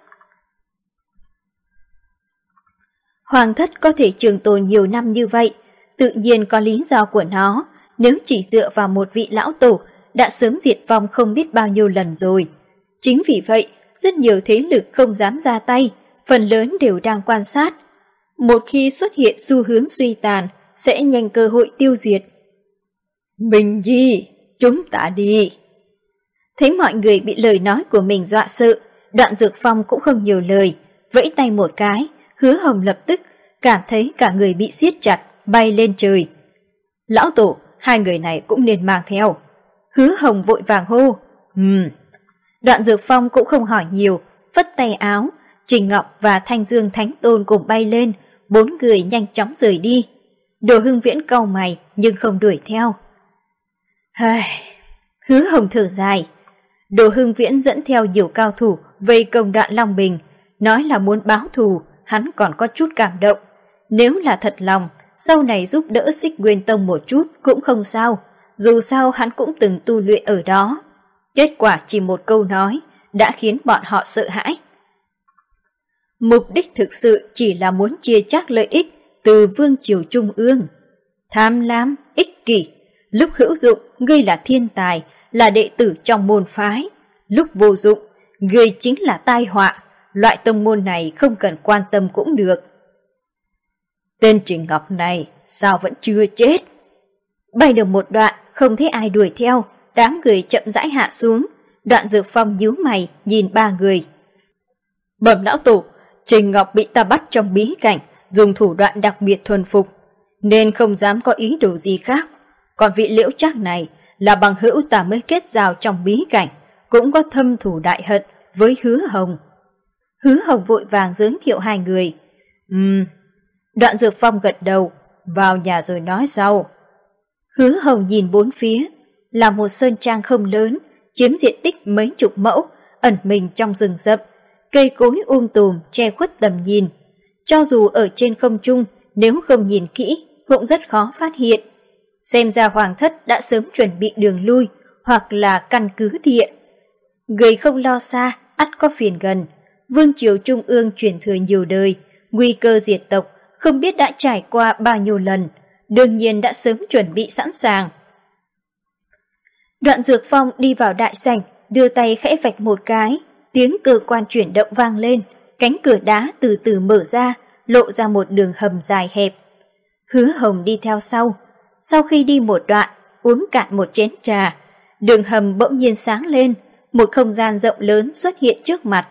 Speaker 1: Hoàng thất có thể trường tồn nhiều năm như vậy, tự nhiên có lý do của nó, nếu chỉ dựa vào một vị lão tổ, đã sớm diệt vong không biết bao nhiêu lần rồi. Chính vì vậy, rất nhiều thế lực không dám ra tay, phần lớn đều đang quan sát. Một khi xuất hiện xu hướng suy tàn, sẽ nhanh cơ hội tiêu diệt. Bình Nhi, chúng ta đi. Thấy mọi người bị lời nói của mình dọa sợ, Đoạn Dược Phong cũng không nhiều lời, vẫy tay một cái, Hứa Hồng lập tức cảm thấy cả người bị siết chặt, bay lên trời. Lão tổ, hai người này cũng nên mang theo. Hứa Hồng vội vàng hô. Ừm. Đoạn Dược Phong cũng không hỏi nhiều, phất tay áo, Trình Ngọc và Thanh Dương Thánh Tôn cùng bay lên, bốn người nhanh chóng rời đi. Đồ Hưng Viễn cau mày nhưng không đuổi theo. Hây, Hứa Hồng thở dài. Đồ Hưng Viễn dẫn theo nhiều cao thủ vây công Đoạn Long Bình, nói là muốn báo thù, hắn còn có chút cảm động. Nếu là thật lòng, sau này giúp đỡ Xích Nguyên Tông một chút cũng không sao, dù sao hắn cũng từng tu luyện ở đó. Kết quả chỉ một câu nói đã khiến bọn họ sợ hãi. Mục đích thực sự chỉ là muốn chia chác lợi ích từ vương triều trung ương. Tham lam, ích kỷ, lúc hữu dụng ngươi là thiên tài, là đệ tử trong môn phái, lúc vô dụng ngươi chính là tai họa. Loại tông môn này không cần quan tâm cũng được. Tên Trình Ngọc này sao vẫn chưa chết? Bay được một đoạn, không thấy ai đuổi theo, đám người chậm rãi hạ xuống. Đoạn Dược Phong nhíu mày nhìn ba người. Bẩm lão tổ, Trình Ngọc bị ta bắt trong bí cảnh, dùng thủ đoạn đặc biệt thuần phục, nên không dám có ý đồ gì khác. Còn vị Liễu Trác này là bằng hữu ta mới kết giao trong bí cảnh, cũng có thâm thù đại hận với Hứa Hồng. Hứa Hồng vội vàng giới thiệu hai người. Ừm. Đoạn Dược Phong gật đầu, vào nhà rồi nói sau. Hứa Hồng nhìn bốn phía, là một sơn trang không lớn, chiếm diện tích mấy chục mẫu, ẩn mình trong rừng rậm, cây cối um tùm che khuất tầm nhìn. Cho dù ở trên không trung, nếu không nhìn kỹ, cũng rất khó phát hiện. Xem ra Hoàng thất đã sớm chuẩn bị đường lui, hoặc là căn cứ địa. Người không lo xa, ắt có phiền gần. Vương triều Trung ương truyền thừa nhiều đời, nguy cơ diệt tộc không biết đã trải qua bao nhiêu lần, đương nhiên đã sớm chuẩn bị sẵn sàng. Đoạn Dược Phong đi vào đại sảnh, đưa tay khẽ vạch một cái, tiếng cơ quan chuyển động vang lên, cánh cửa đá từ từ mở ra, lộ ra một đường hầm dài hẹp. Hứa Hồng đi theo sau, sau khi đi một đoạn, uống cạn một chén trà, đường hầm bỗng nhiên sáng lên, một không gian rộng lớn xuất hiện trước mặt.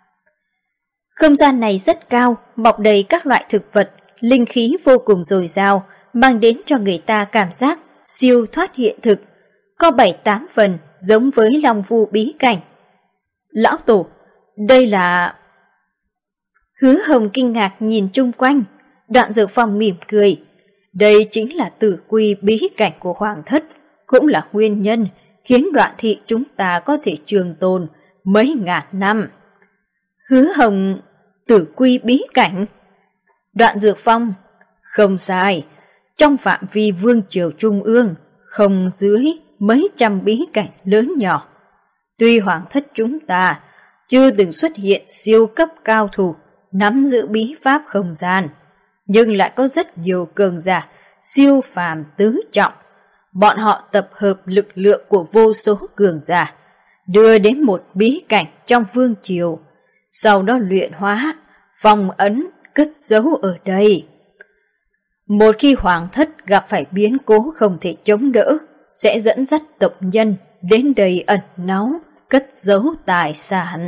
Speaker 1: Không gian này rất cao, mọc đầy các loại thực vật, linh khí vô cùng dồi dào, mang đến cho người ta cảm giác siêu thoát hiện thực, có bảy tám phần giống với Long Vu bí cảnh. Lão tổ, đây là... Hứa Hồng kinh ngạc nhìn chung quanh, Đoạn Dược Phong mỉm cười. Đây chính là tử quy bí cảnh của Hoàng thất, cũng là nguyên nhân khiến Đoạn thị chúng ta có thể trường tồn mấy ngàn năm. Hứa Hồng, tử quy bí cảnh. Đoạn Dược Phong, không sai, trong phạm vi vương triều Trung ương, không dưới mấy trăm bí cảnh lớn nhỏ. Tuy Hoàng thất chúng ta chưa từng xuất hiện siêu cấp cao thủ nắm giữ bí pháp không gian, nhưng lại có rất nhiều cường giả siêu phàm tứ trọng. Bọn họ tập hợp lực lượng của vô số cường giả, đưa đến một bí cảnh trong vương triều, sau đó luyện hóa, phong ấn, cất giấu ở đây. Một khi Hoàng thất gặp phải biến cố không thể chống đỡ, sẽ dẫn dắt tộc nhân đến đây ẩn náu, cất giấu tài sản.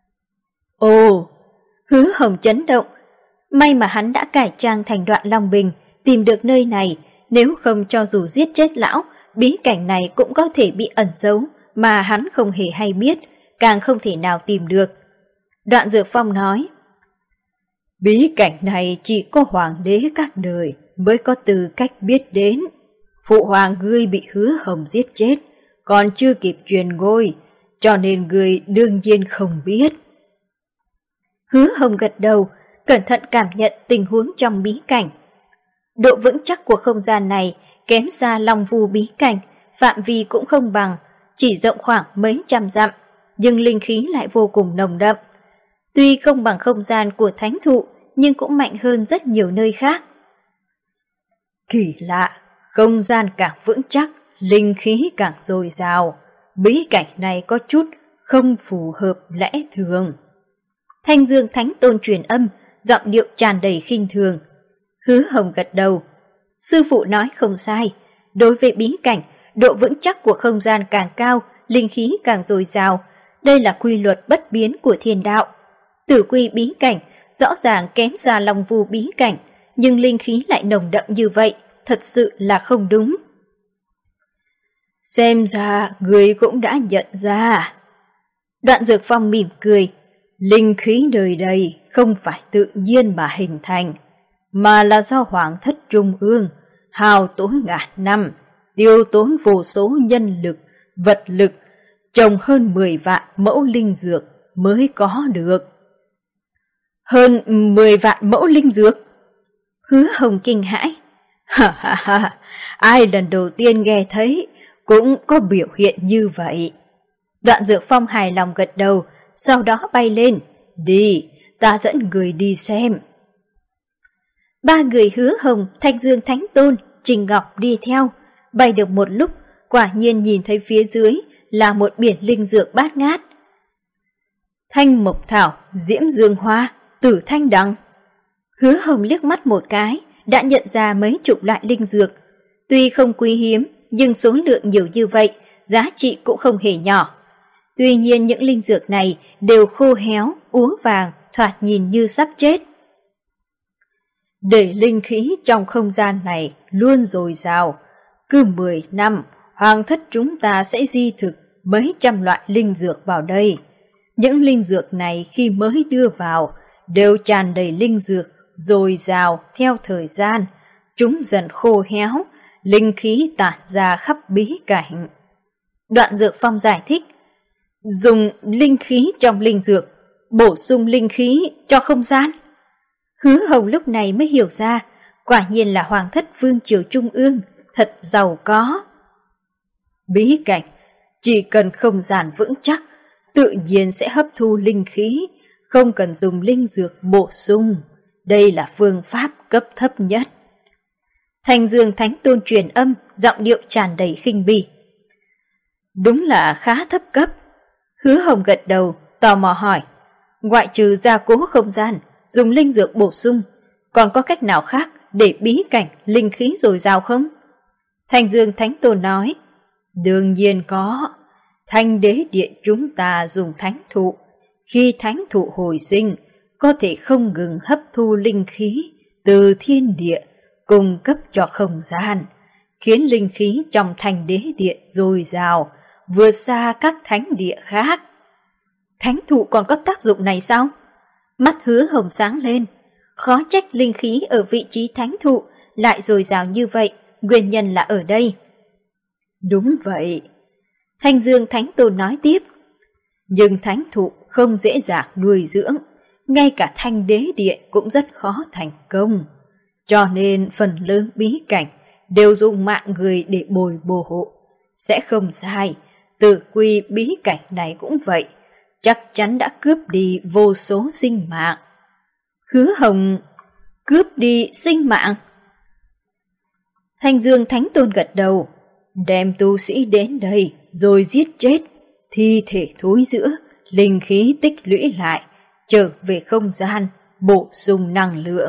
Speaker 1: Ồ, Hứa Hồng chấn động. May mà hắn đã cải trang thành Đoạn Long Bình, tìm được nơi này, nếu không cho dù giết chết lão, bí cảnh này cũng có thể bị ẩn giấu mà hắn không hề hay biết, càng không thể nào tìm được. Đoạn Dược Phong nói, bí cảnh này chỉ có hoàng đế các đời mới có tư cách biết đến. Phụ hoàng ngươi bị Hứa Hồng giết chết, còn chưa kịp truyền ngôi, cho nên ngươi đương nhiên không biết. Hứa Hồng gật đầu, cẩn thận cảm nhận tình huống trong bí cảnh. Độ vững chắc của không gian này kém xa Long Vu bí cảnh, phạm vi cũng không bằng, chỉ rộng khoảng mấy trăm dặm, nhưng linh khí lại vô cùng nồng đậm. Tuy không bằng không gian của thánh thụ, nhưng cũng mạnh hơn rất nhiều nơi khác. Kỳ lạ, không gian càng vững chắc, linh khí càng dồi dào, bí cảnh này có chút không phù hợp lẽ thường. Thanh Dương Thánh Tôn truyền âm, giọng điệu tràn đầy khinh thường. Hứa Hồng gật đầu. Sư phụ nói không sai, đối với bí cảnh, độ vững chắc của không gian càng cao, linh khí càng dồi dào. Đây là quy luật bất biến của thiên đạo. Tử quy bí cảnh rõ ràng kém xa Long Vu bí cảnh, nhưng linh khí lại nồng đậm như vậy, thật sự là không đúng. Xem ra người cũng đã nhận ra. Đoạn Dược Phong mỉm cười. Linh khí đời đây không phải tự nhiên mà hình thành, mà là do Hoàng thất Trung ương hao tốn ngàn năm, tiêu tốn vô số nhân lực, vật lực, trồng hơn mười vạn mẫu linh dược mới có được. Hơn mười vạn mẫu linh dược? Hứa Hồng kinh hãi. Ha ha ha, ai lần đầu tiên nghe thấy cũng có biểu hiện như vậy. Đoạn Dược Phong hài lòng gật đầu, sau đó bay lên. Đi, ta dẫn người đi xem. Ba người Hứa Hồng, Thanh Dương Thánh Tôn, Trình Ngọc đi theo. Bay được một lúc, quả nhiên nhìn thấy phía dưới là một biển linh dược bát ngát. Thanh Mộc Thảo, Diễm Dương Hoa, Tử Thanh Đằng. Hứa Hồng liếc mắt một cái, đã nhận ra mấy chục loại linh dược. Tuy không quý hiếm, nhưng số lượng nhiều như vậy, giá trị cũng không hề nhỏ. Tuy nhiên những linh dược này đều khô héo, úa vàng, thoạt nhìn như sắp chết. Để linh khí trong không gian này luôn dồi dào, cứ mười năm, hoàng thất chúng ta sẽ di thực mấy trăm loại linh dược vào đây. Những linh dược này khi mới đưa vào đều tràn đầy linh dược dồi dào theo thời gian, chúng dần khô héo, linh khí tản ra khắp bí cảnh. Đoạn Dược Phong giải thích, dùng linh khí trong linh dược, bổ sung linh khí cho không gian. Hứa Hồng lúc này mới hiểu ra, quả nhiên là Hoàng thất vương triều trung ương, thật giàu có. Bí cảnh, chỉ cần không gian vững chắc, tự nhiên sẽ hấp thu linh khí, không cần dùng linh dược bổ sung. Đây là phương pháp cấp thấp nhất. Thanh Dương Thánh Tôn truyền âm, giọng điệu tràn đầy khinh bỉ. Đúng là khá thấp cấp. Hứa Hồng gật đầu, tò mò hỏi, ngoại trừ gia cố không gian, dùng linh dược bổ sung, còn có cách nào khác để bí cảnh linh khí dồi dào không? Thanh Dương Thánh Tôn nói, đương nhiên có. Thanh Đế Điện chúng ta dùng thánh thụ, khi thánh thụ hồi sinh, có thể không ngừng hấp thu linh khí từ thiên địa, cung cấp cho không gian, khiến linh khí trong Thanh Đế Điện dồi dào, vượt xa các thánh địa khác. Thánh thụ còn có tác dụng này sao? Mắt Hứa Hồng sáng lên, khó trách linh khí ở vị trí thánh thụ lại dồi dào như vậy, nguyên nhân là ở đây. Đúng vậy. Thanh Dương Thánh Tôn nói tiếp, nhưng thánh thụ không dễ dàng nuôi dưỡng, ngay cả Thanh Đế Điện cũng rất khó thành công. Cho nên phần lớn bí cảnh đều dùng mạng người để bồi bổ. Sẽ không sai, Tử Quy bí cảnh này cũng vậy, chắc chắn đã cướp đi vô số sinh mạng. Hứa Hồng, cướp đi sinh mạng? Thanh Dương Thánh Tôn gật đầu, đem tu sĩ đến đây rồi giết chết, thi thể thối rữa, linh khí tích lũy lại, trở về không gian, bổ sung năng lượng.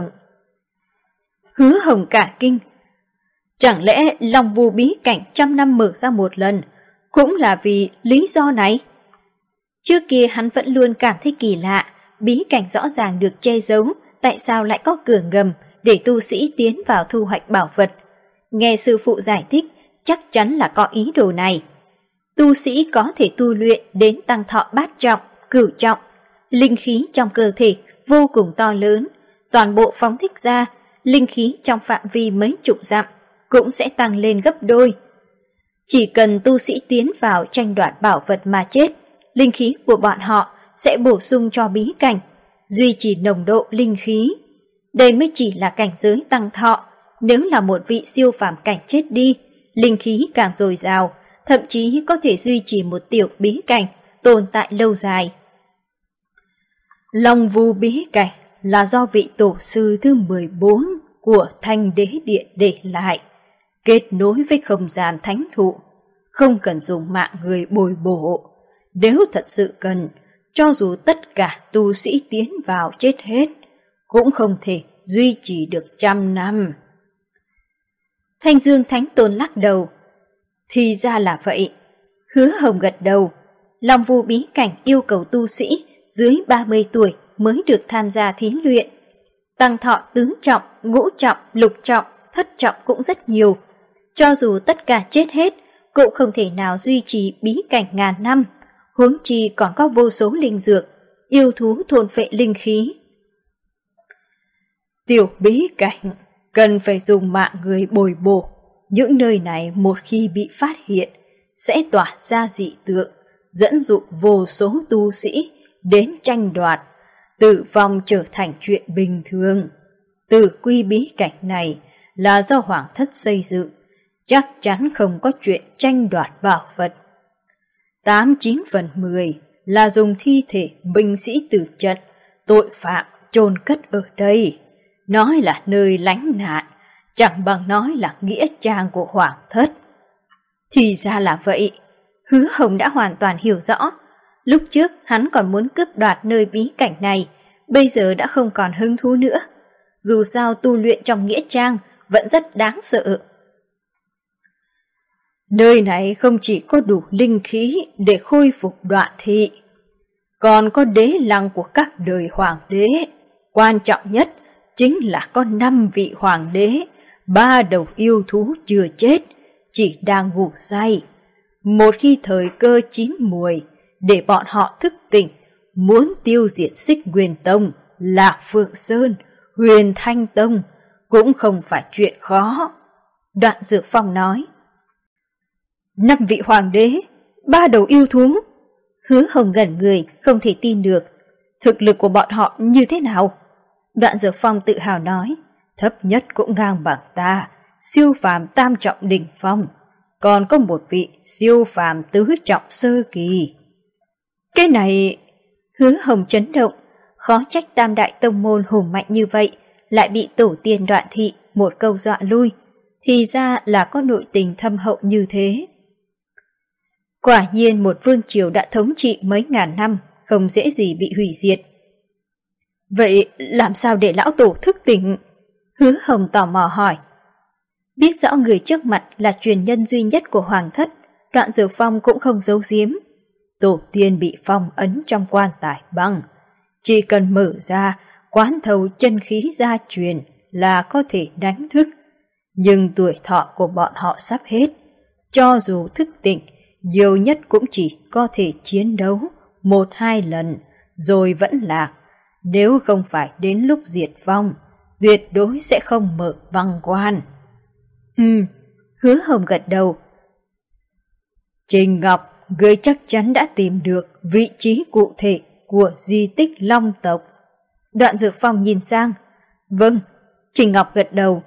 Speaker 1: Hứa Hồng cả kinh, chẳng lẽ Long Vu bí cảnh trăm năm mở ra một lần cũng là vì lý do này? Trước kia hắn vẫn luôn cảm thấy kỳ lạ, bí cảnh rõ ràng được che giấu, tại sao lại có cửa ngầm để tu sĩ tiến vào thu hoạch bảo vật? Nghe sư phụ giải thích, chắc chắn là có ý đồ này. Tu sĩ có thể tu luyện đến tăng thọ bát trọng, cửu trọng, linh khí trong cơ thể vô cùng to lớn, toàn bộ phóng thích ra, linh khí trong phạm vi mấy chục dặm cũng sẽ tăng lên gấp đôi. Chỉ cần tu sĩ tiến vào tranh đoạt bảo vật mà chết, linh khí của bọn họ sẽ bổ sung cho bí cảnh, duy trì nồng độ linh khí. Đây mới chỉ là cảnh giới tăng thọ, nếu là một vị siêu phàm cảnh chết đi, linh khí càng dồi dào, thậm chí có thể duy trì một tiểu bí cảnh, tồn tại lâu dài. Long Vu bí cảnh là do vị tổ sư thứ mười bốn của Thanh Đế Điện để lại, kết nối với không gian thánh thụ, không cần dùng mạng người bồi bổ. Nếu thật sự cần, cho dù tất cả tu sĩ tiến vào chết hết, cũng không thể duy trì được trăm năm. Thanh Dương Thánh Tôn lắc đầu, thì ra là vậy. Hứa Hồng gật đầu, Long Vu bí cảnh yêu cầu tu sĩ dưới ba mươi tuổi mới được tham gia thí luyện. Tăng thọ tứ trọng, ngũ trọng, lục trọng, thất trọng cũng rất nhiều. Cho dù tất cả chết hết, cũng không thể nào duy trì bí cảnh ngàn năm, huống chi còn có vô số linh dược, yêu thú thôn phệ linh khí. Tiểu bí cảnh cần phải dùng mạng người bồi bổ. Những nơi này một khi bị phát hiện sẽ tỏa ra dị tượng, dẫn dụ vô số tu sĩ đến tranh đoạt, tử vong trở thành chuyện bình thường. Tử Quy bí cảnh này là do Hoàng thất xây dựng, chắc chắn không có chuyện tranh đoạt bảo vật. Tám chín phần mười là dùng thi thể binh sĩ tử trận, tội phạm chôn cất ở đây. Nói là nơi lánh nạn, chẳng bằng nói là nghĩa trang của Hoàng thất. Thì ra là vậy, Hứa Hồng đã hoàn toàn hiểu rõ. Lúc trước hắn còn muốn cướp đoạt nơi bí cảnh này, bây giờ đã không còn hứng thú nữa. dù sao tu luyện trong nghĩa trang vẫn rất đáng sợ. Nơi này không chỉ có đủ linh khí để khôi phục Đoạn thị, còn có đế lăng của các đời hoàng đế. Quan trọng nhất chính là có năm vị hoàng đế, ba đầu yêu thú chưa chết, chỉ đang ngủ say. Một khi thời cơ chín muồi, để bọn họ thức tỉnh, muốn tiêu diệt Xích Nguyên Tông, Lạc Phượng Sơn, Huyền Thanh Tông cũng không phải chuyện khó. Đoạn Dược Phong nói. Năm vị hoàng đế, ba đầu yêu thú. Hứa Hồng ngẩn người, không thể tin được. Thực lực của bọn họ như thế nào? Đoạn Dược Phong tự hào nói. Thấp nhất cũng ngang bằng ta, siêu phàm tam trọng đỉnh phong. Còn có một vị siêu phàm tứ trọng sơ kỳ. Cái này... Hứa Hồng chấn động, khó trách tam đại tông môn hùng mạnh như vậy, lại bị tổ tiên Đoạn thị một câu dọa lui. Thì ra là có nội tình thâm hậu như thế. Quả nhiên một vương triều đã thống trị mấy ngàn năm, không dễ gì bị hủy diệt. Vậy làm sao để lão tổ thức tỉnh? Hứa Hồng tò mò hỏi. Biết rõ người trước mặt là truyền nhân duy nhất của hoàng thất, Đoạn Dược Phong cũng không giấu giếm. Tổ tiên bị phong ấn trong quan tài băng, chỉ cần mở ra quán thầu chân khí gia truyền là có thể đánh thức. Nhưng tuổi thọ của bọn họ sắp hết, cho dù thức tỉnh, nhiều nhất cũng chỉ có thể chiến đấu một hai lần, rồi vẫn lạc. Nếu không phải đến lúc diệt vong, tuyệt đối sẽ không mở băng quan. Ừ, Hứa Hồng gật đầu. Trình Ngọc, ngươi chắc chắn đã tìm được vị trí cụ thể của di tích Long tộc. Đoạn Dược Phong nhìn sang. Vâng, Trình Ngọc gật đầu.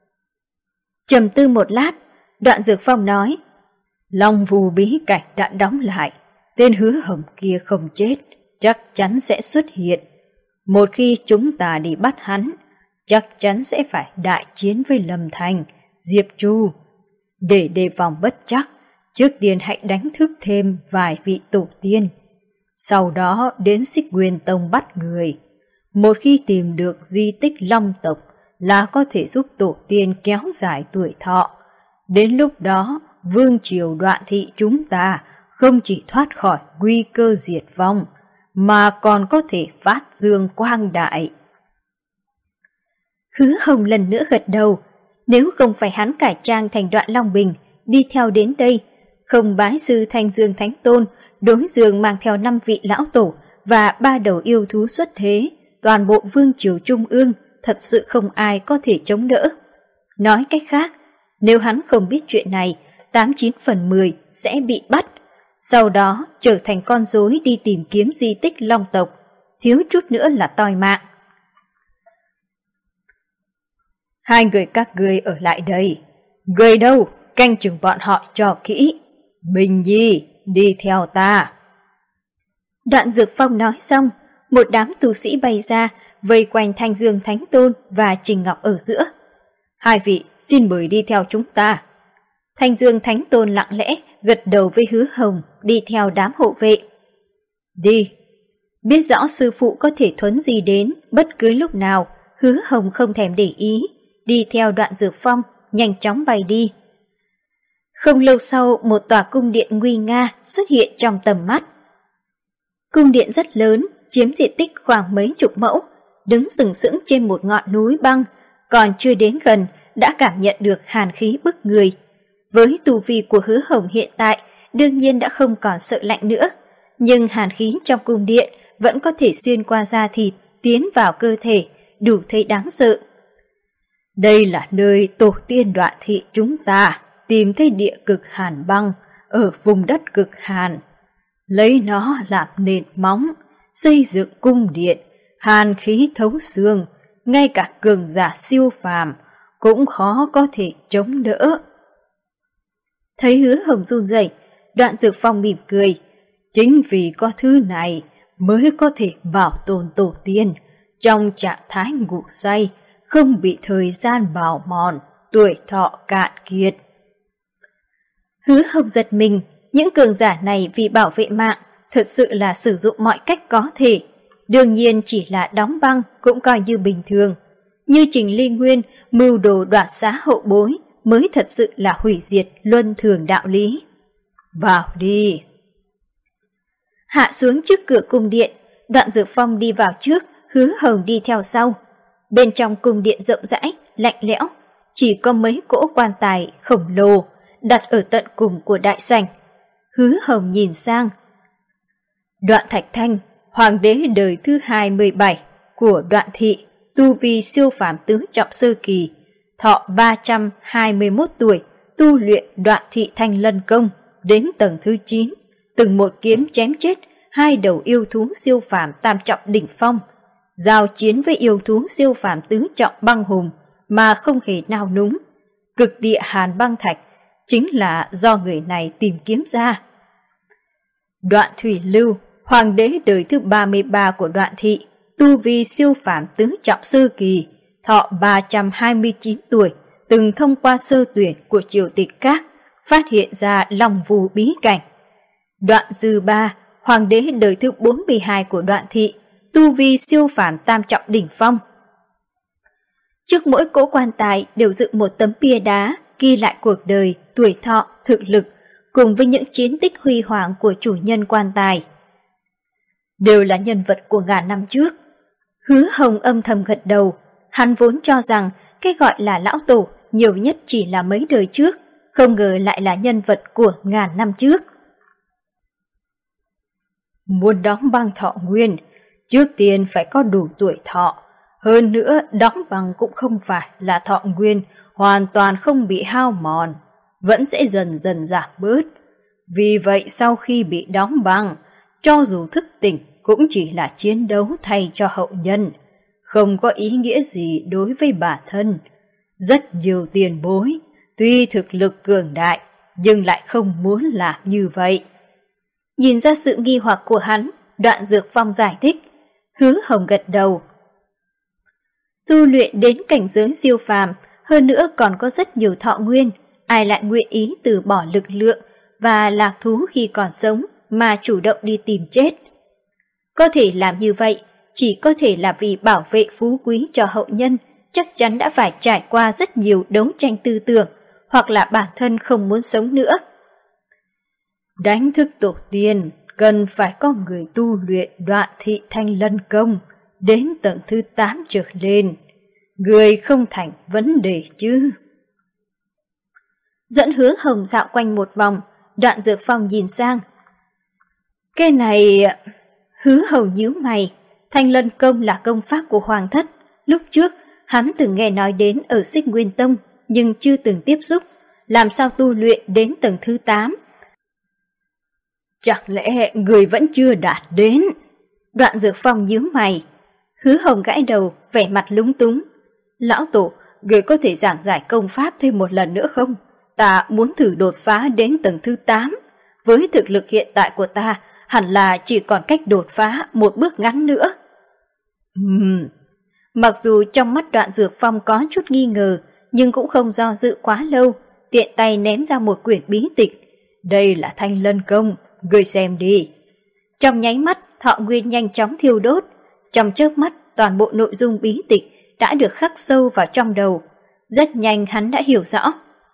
Speaker 1: Trầm tư một lát, Đoạn Dược Phong nói. Long Vù bí cảnh đã đóng lại, tên Hứa Hồng kia không chết, chắc chắn sẽ xuất hiện. Một khi chúng ta đi bắt hắn, chắc chắn sẽ phải đại chiến với Lâm Thành, Diệp Chu. Để đề phòng bất chắc, trước tiên hãy đánh thức thêm vài vị tổ tiên. Sau đó đến Xích Nguyên Tông bắt người. Một khi tìm được di tích Long tộc là có thể giúp tổ tiên kéo dài tuổi thọ. Đến lúc đó, vương triều Đoạn thị chúng ta không chỉ thoát khỏi nguy cơ diệt vong, mà còn có thể phát dương quang đại. Hứa Hồng lần nữa gật đầu. Nếu không phải hắn cải trang thành Đoạn Long Bình, đi theo đến đây, không bái sư Thanh Dương Thánh Tôn, đối dường mang theo năm vị lão tổ và ba đầu yêu thú xuất thế, toàn bộ vương triều trung ương thật sự không ai có thể chống đỡ. Nói cách khác, nếu hắn không biết chuyện này, tám chín phần mười sẽ bị bắt, sau đó trở thành con rối đi tìm kiếm di tích Long tộc, thiếu chút nữa là toi mạng. Hai người các ngươi ở lại đây. Người đâu, canh chừng bọn họ cho kỹ. Bình Nhi, đi theo ta. Đoạn Dược Phong nói xong, một đám tu sĩ bay ra, vây quanh Thanh Dương Thánh Tôn và Trình Ngọc ở giữa. Hai vị xin mời đi theo chúng ta. Thanh Dương Thánh Tôn lặng lẽ gật đầu với Hứa Hồng, đi theo đám hộ vệ. Đi. Biết rõ sư phụ có thể thuấn gì đến bất cứ lúc nào, Hứa Hồng không thèm để ý, đi theo Đoạn Dược Phong, nhanh chóng bay đi. Không lâu sau, một tòa cung điện nguy nga xuất hiện trong tầm mắt. Cung điện rất lớn, chiếm diện tích khoảng mấy chục mẫu, đứng sừng sững trên một ngọn núi băng, còn chưa đến gần đã cảm nhận được hàn khí bức người. Với tu vi của Hứa Hồng hiện tại, đương nhiên đã không còn sợ lạnh nữa, nhưng hàn khí trong cung điện vẫn có thể xuyên qua da thịt, tiến vào cơ thể, đủ thấy đáng sợ. Đây là nơi tổ tiên Đoạn thị chúng ta tìm thấy địa cực hàn băng ở vùng đất cực hàn. Lấy nó làm nền móng, xây dựng cung điện, hàn khí thấu xương, ngay cả cường giả siêu phàm cũng khó có thể chống đỡ. Thấy Hứa Hồng run rẩy, Đoạn Dược Phong mỉm cười. Chính vì có thứ này mới có thể bảo tồn tổ tiên trong trạng thái ngủ say, không bị thời gian bào mòn, tuổi thọ cạn kiệt. Hứa Hồng giật mình, những cường giả này vì bảo vệ mạng thật sự là sử dụng mọi cách có thể. Đương nhiên chỉ là đóng băng cũng coi như bình thường. Như Trình Ly Nguyên mưu đồ đoạt xá hậu bối mới thật sự là hủy diệt luân thường đạo lý. Vào đi! Hạ xuống trước cửa cung điện, Đoạn Dược Phong đi vào trước, Hứa Hồng đi theo sau. Bên trong cung điện rộng rãi, lạnh lẽo, chỉ có mấy cỗ quan tài khổng lồ đặt ở tận cùng của đại sảnh. Hứa Hồng nhìn sang. Đoạn Thạch Thanh, hoàng đế đời thứ hai mươi bảy của Đoạn thị, tu vi siêu phàm tứ trọng sơ kỳ, thọ ba trăm hai mươi mốt tuổi, tu luyện Đoạn thị Thanh Lân công đến tầng thứ chín, từng một kiếm chém chết hai đầu yêu thú siêu phàm tam trọng đỉnh phong, giao chiến với yêu thú siêu phàm tứ trọng băng hùng mà không hề nao núng. Cực địa hàn băng thạch chính là do người này tìm kiếm ra. Đoạn Thủy Lưu, hoàng đế đời thứ ba mươi ba của Đoạn thị, tu vi siêu phàm tứ trọng sơ kỳ, thọ ba trăm hai mươi chín tuổi, từng thông qua sơ tuyển của triều tịch các, phát hiện ra Long Vu bí cảnh. Đoạn Dư Ba, hoàng đế đời thứ bốn mươi hai của Đoạn thị, tu vi siêu phàm tam trọng đỉnh phong. Trước mỗi cỗ quan tài đều dựng một tấm bia đá ghi lại cuộc đời, tuổi thọ, thực lực cùng với những chiến tích huy hoàng của chủ nhân quan tài. Đều là nhân vật của ngàn năm trước. Hứa Hồng âm thầm gật đầu, hắn vốn cho rằng cái gọi là lão tổ nhiều nhất chỉ là mấy đời trước, không ngờ lại là nhân vật của ngàn năm trước. Muốn đóng băng thọ nguyên, trước tiên phải có đủ tuổi thọ. Hơn nữa, đóng băng cũng không phải là thọ nguyên hoàn toàn không bị hao mòn, vẫn sẽ dần dần giảm bớt. Vì vậy sau khi bị đóng băng, cho dù thức tỉnh cũng chỉ là chiến đấu thay cho hậu nhân, không có ý nghĩa gì đối với bản thân. Rất nhiều tiền bối, tuy thực lực cường đại, nhưng lại không muốn làm như vậy. Nhìn ra sự nghi hoặc của hắn, Đoạn Dược Phong giải thích. Hứa Hồng gật đầu. Tu luyện đến cảnh giới siêu phàm, hơn nữa còn có rất nhiều thọ nguyên, ai lại nguyện ý từ bỏ lực lượng và lạc thú khi còn sống mà chủ động đi tìm chết. Có thể làm như vậy, chỉ có thể là vì bảo vệ phú quý cho hậu nhân, chắc chắn đã phải trải qua rất nhiều đấu tranh tư tưởng, hoặc là bản thân không muốn sống nữa. Đánh thức tổ tiên, cần phải có người tu luyện Đoạn thị Thanh Lân công đến tầng thứ tám trở lên. Người không thành vấn đề chứ. Dẫn Hứa Hồng dạo quanh một vòng, Đoạn Dược Phong nhìn sang. Cái này... Hứa Hồng nhíu mày. Thanh Lân công là công pháp của Hoàng thất. Lúc trước, hắn từng nghe nói đến ở Xích Nguyên Tông, nhưng chưa từng tiếp xúc. Làm sao tu luyện đến tầng thứ tám? Chẳng lẽ người vẫn chưa đạt đến? Đoạn Dược Phong nhíu mày. Hứa Hồng gãi đầu, vẻ mặt lúng túng. Lão tổ, người có thể giảng giải công pháp thêm một lần nữa không? Ta muốn thử đột phá đến tầng thứ tám. Với thực lực hiện tại của ta, hẳn là chỉ còn cách đột phá một bước ngắn nữa. Ừm. Mặc dù trong mắt Đoạn Dược Phong có chút nghi ngờ, nhưng cũng không do dự quá lâu, tiện tay ném ra một quyển bí tịch. Đây là Thanh Lân công, ngươi xem đi. Trong nháy mắt, thọ nguyên nhanh chóng thiêu đốt. Trong chớp mắt, toàn bộ nội dung bí tịch đã được khắc sâu vào trong đầu. Rất nhanh hắn đã hiểu rõ.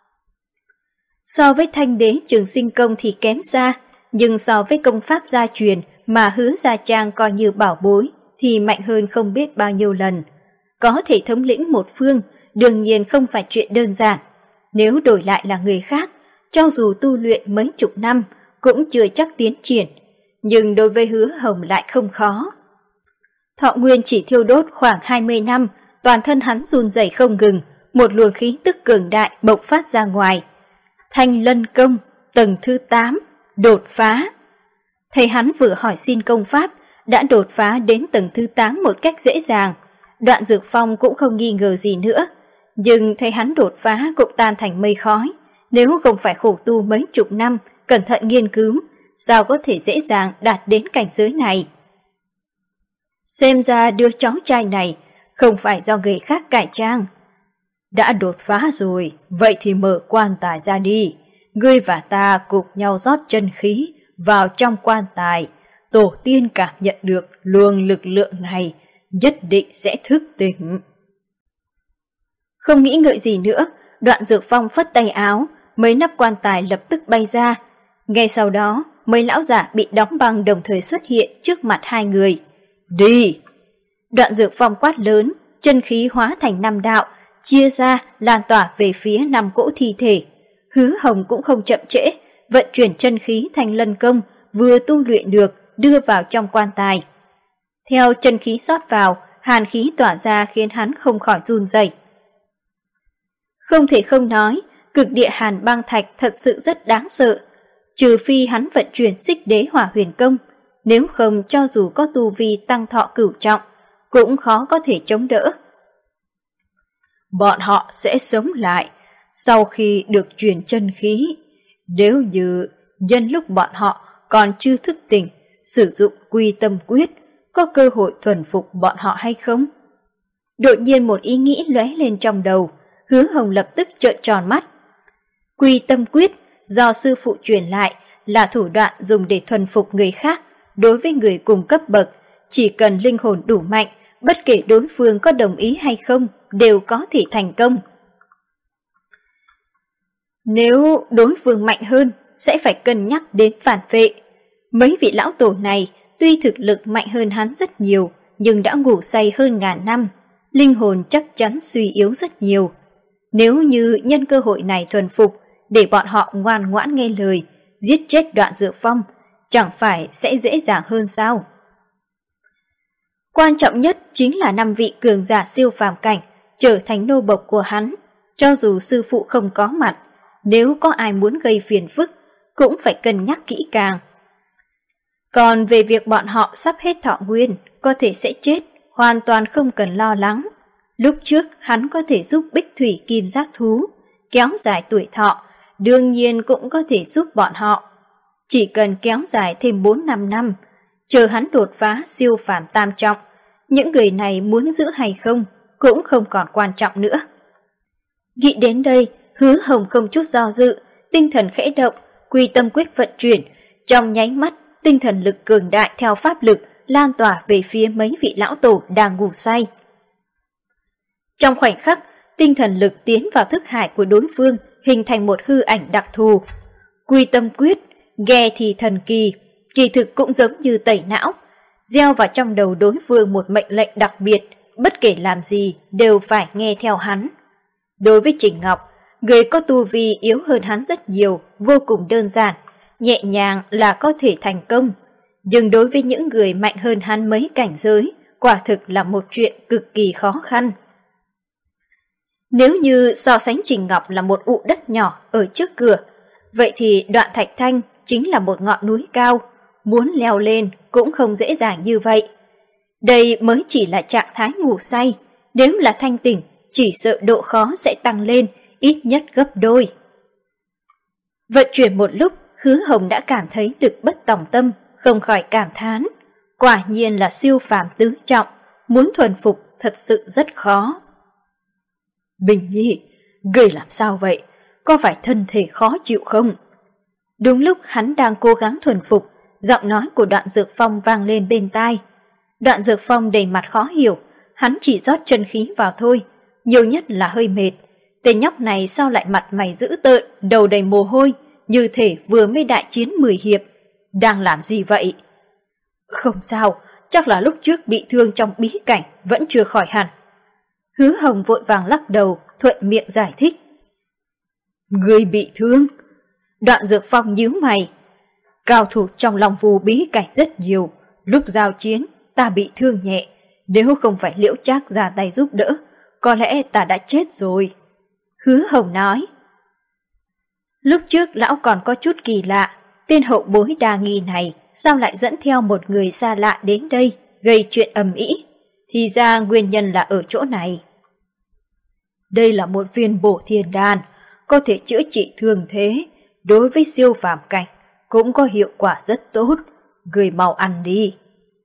Speaker 1: So với Thanh Đế Trường Sinh công thì kém xa, nhưng so với công pháp gia truyền mà Hứa Gia Trang coi như bảo bối thì mạnh hơn không biết bao nhiêu lần. Có thể thống lĩnh một phương, đương nhiên không phải chuyện đơn giản. Nếu đổi lại là người khác, cho dù tu luyện mấy chục năm cũng chưa chắc tiến triển, nhưng đối với Hứa Hồng lại không khó. Thọ nguyên chỉ thiêu đốt khoảng hai mươi năm, toàn thân hắn run rẩy không ngừng, một luồng khí tức cường đại bộc phát ra ngoài. Thanh Lân công, tầng thứ tám, đột phá. Thầy hắn vừa hỏi xin công pháp, đã đột phá đến tầng thứ tám một cách dễ dàng. Đoạn Dược Phong cũng không nghi ngờ gì nữa, nhưng thấy hắn đột phá cũng tan thành mây khói. Nếu không phải khổ tu mấy chục năm, cẩn thận nghiên cứu, sao có thể dễ dàng đạt đến cảnh giới này? Xem ra đứa cháu trai này không phải do người khác cải trang. Đã đột phá rồi, vậy thì mở quan tài ra đi. Ngươi và ta cùng nhau rót chân khí vào trong quan tài. Tổ tiên cảm nhận được luồng lực lượng này, nhất định sẽ thức tỉnh. Không nghĩ ngợi gì nữa, Đoạn Dược Phong phất tay áo, mấy nắp quan tài lập tức bay ra. Ngay sau đó, mấy lão giả bị đóng băng đồng thời xuất hiện trước mặt hai người. Đi! Đoạn Dược Phong quát lớn, chân khí hóa thành năm đạo, chia ra lan tỏa về phía năm cỗ thi thể. Hứa Hồng cũng không chậm trễ, vận chuyển chân khí thành lân công, vừa tu luyện được, đưa vào trong quan tài. Theo chân khí rót vào, hàn khí tỏa ra khiến hắn không khỏi run rẩy. Không thể không nói, cực địa hàn băng thạch thật sự rất đáng sợ. Trừ phi hắn vận chuyển xích đế hỏa huyền công, nếu không cho dù có tu vi tăng thọ cửu trọng, cũng khó có thể chống đỡ. Bọn họ sẽ sống lại sau khi được truyền chân khí. Nếu như nhân lúc bọn họ còn chưa thức tỉnh, sử dụng quy tâm quyết, có cơ hội thuần phục bọn họ hay không? Đột nhiên một ý nghĩ lóe lên trong đầu, Hứa Hồng lập tức trợn tròn mắt. Quy tâm quyết do sư phụ truyền lại là thủ đoạn dùng để thuần phục người khác. Đối với người cùng cấp bậc, chỉ cần linh hồn đủ mạnh, bất kể đối phương có đồng ý hay không, đều có thể thành công. Nếu đối phương mạnh hơn, sẽ phải cân nhắc đến phản vệ. Mấy vị lão tổ này tuy thực lực mạnh hơn hắn rất nhiều, nhưng đã ngủ say hơn ngàn năm, linh hồn chắc chắn suy yếu rất nhiều. Nếu như nhân cơ hội này thuần phục, để bọn họ ngoan ngoãn nghe lời, giết chết Đoạn Dược Phong, chẳng phải sẽ dễ dàng hơn sao? Quan trọng nhất chính là năm vị cường giả siêu phàm cảnh trở thành nô bộc của hắn. Cho dù sư phụ không có mặt, nếu có ai muốn gây phiền phức, cũng phải cân nhắc kỹ càng. Còn về việc bọn họ sắp hết thọ nguyên, có thể sẽ chết, hoàn toàn không cần lo lắng. Lúc trước hắn có thể giúp Bích Thủy Kim Giác Thú kéo dài tuổi thọ, đương nhiên cũng có thể giúp bọn họ. Chỉ cần kéo dài thêm bốn năm năm, chờ hắn đột phá siêu phàm tam trọng, những người này muốn giữ hay không cũng không còn quan trọng nữa. Nghĩ đến đây, Hứa Hồng không chút do dự, tinh thần khẽ động, quy tâm quyết vận chuyển, trong nháy mắt, tinh thần lực cường đại theo pháp lực lan tỏa về phía mấy vị lão tổ đang ngủ say. Trong khoảnh khắc, tinh thần lực tiến vào thức hải của đối phương, hình thành một hư ảnh đặc thù. Quy tâm quyết, nghe thì thần kỳ, kỳ thực cũng giống như tẩy não, gieo vào trong đầu đối phương một mệnh lệnh đặc biệt, bất kể làm gì đều phải nghe theo hắn. Đối với Trình Ngọc, người có tu vi yếu hơn hắn rất nhiều, vô cùng đơn giản, nhẹ nhàng là có thể thành công. Nhưng đối với những người mạnh hơn hắn mấy cảnh giới, quả thực là một chuyện cực kỳ khó khăn. Nếu như so sánh Trình Ngọc là một ụ đất nhỏ ở trước cửa, vậy thì Đoạn Thạch Thanh chính là một ngọn núi cao, muốn leo lên cũng không dễ dàng như vậy. Đây mới chỉ là trạng thái ngủ say, nếu là thanh tỉnh, chỉ sợ độ khó sẽ tăng lên, ít nhất gấp đôi. Vận chuyển một lúc, Hứa Hồng đã cảm thấy lực bất tòng tâm, không khỏi cảm thán. Quả nhiên là siêu phàm tứ trọng, muốn thuần phục thật sự rất khó. Bình Nhi, người làm sao vậy? Có phải thân thể khó chịu không? Đúng lúc hắn đang cố gắng thuần phục, giọng nói của Đoạn Dược Phong vang lên bên tai. Đoạn Dược Phong đầy mặt khó hiểu, hắn chỉ rót chân khí vào thôi, nhiều nhất là hơi mệt. Tên nhóc này sao lại mặt mày dữ tợn, đầu đầy mồ hôi, như thể vừa mới đại chiến mười hiệp. Đang làm gì vậy? Không sao, chắc là lúc trước bị thương trong bí cảnh vẫn chưa khỏi hẳn. Hứa Hồng vội vàng lắc đầu, thuận miệng giải thích. Người bị thương? Đoạn Dược Phong nhíu mày. Cao thủ trong Long Vu bí cảnh rất nhiều, lúc giao chiến ta bị thương nhẹ, nếu không phải Liễu Trác ra tay giúp đỡ, có lẽ ta đã chết rồi. Hứa Hồng nói. Lúc trước lão còn có chút kỳ lạ, tên hậu bối đa nghi này sao lại dẫn theo một người xa lạ đến đây, gây chuyện ầm ĩ. Thì ra nguyên nhân là ở chỗ này. Đây là một viên bổ thiên đan, có thể chữa trị thương thế, đối với siêu phàm cảnh cũng có hiệu quả rất tốt, người mau ăn đi.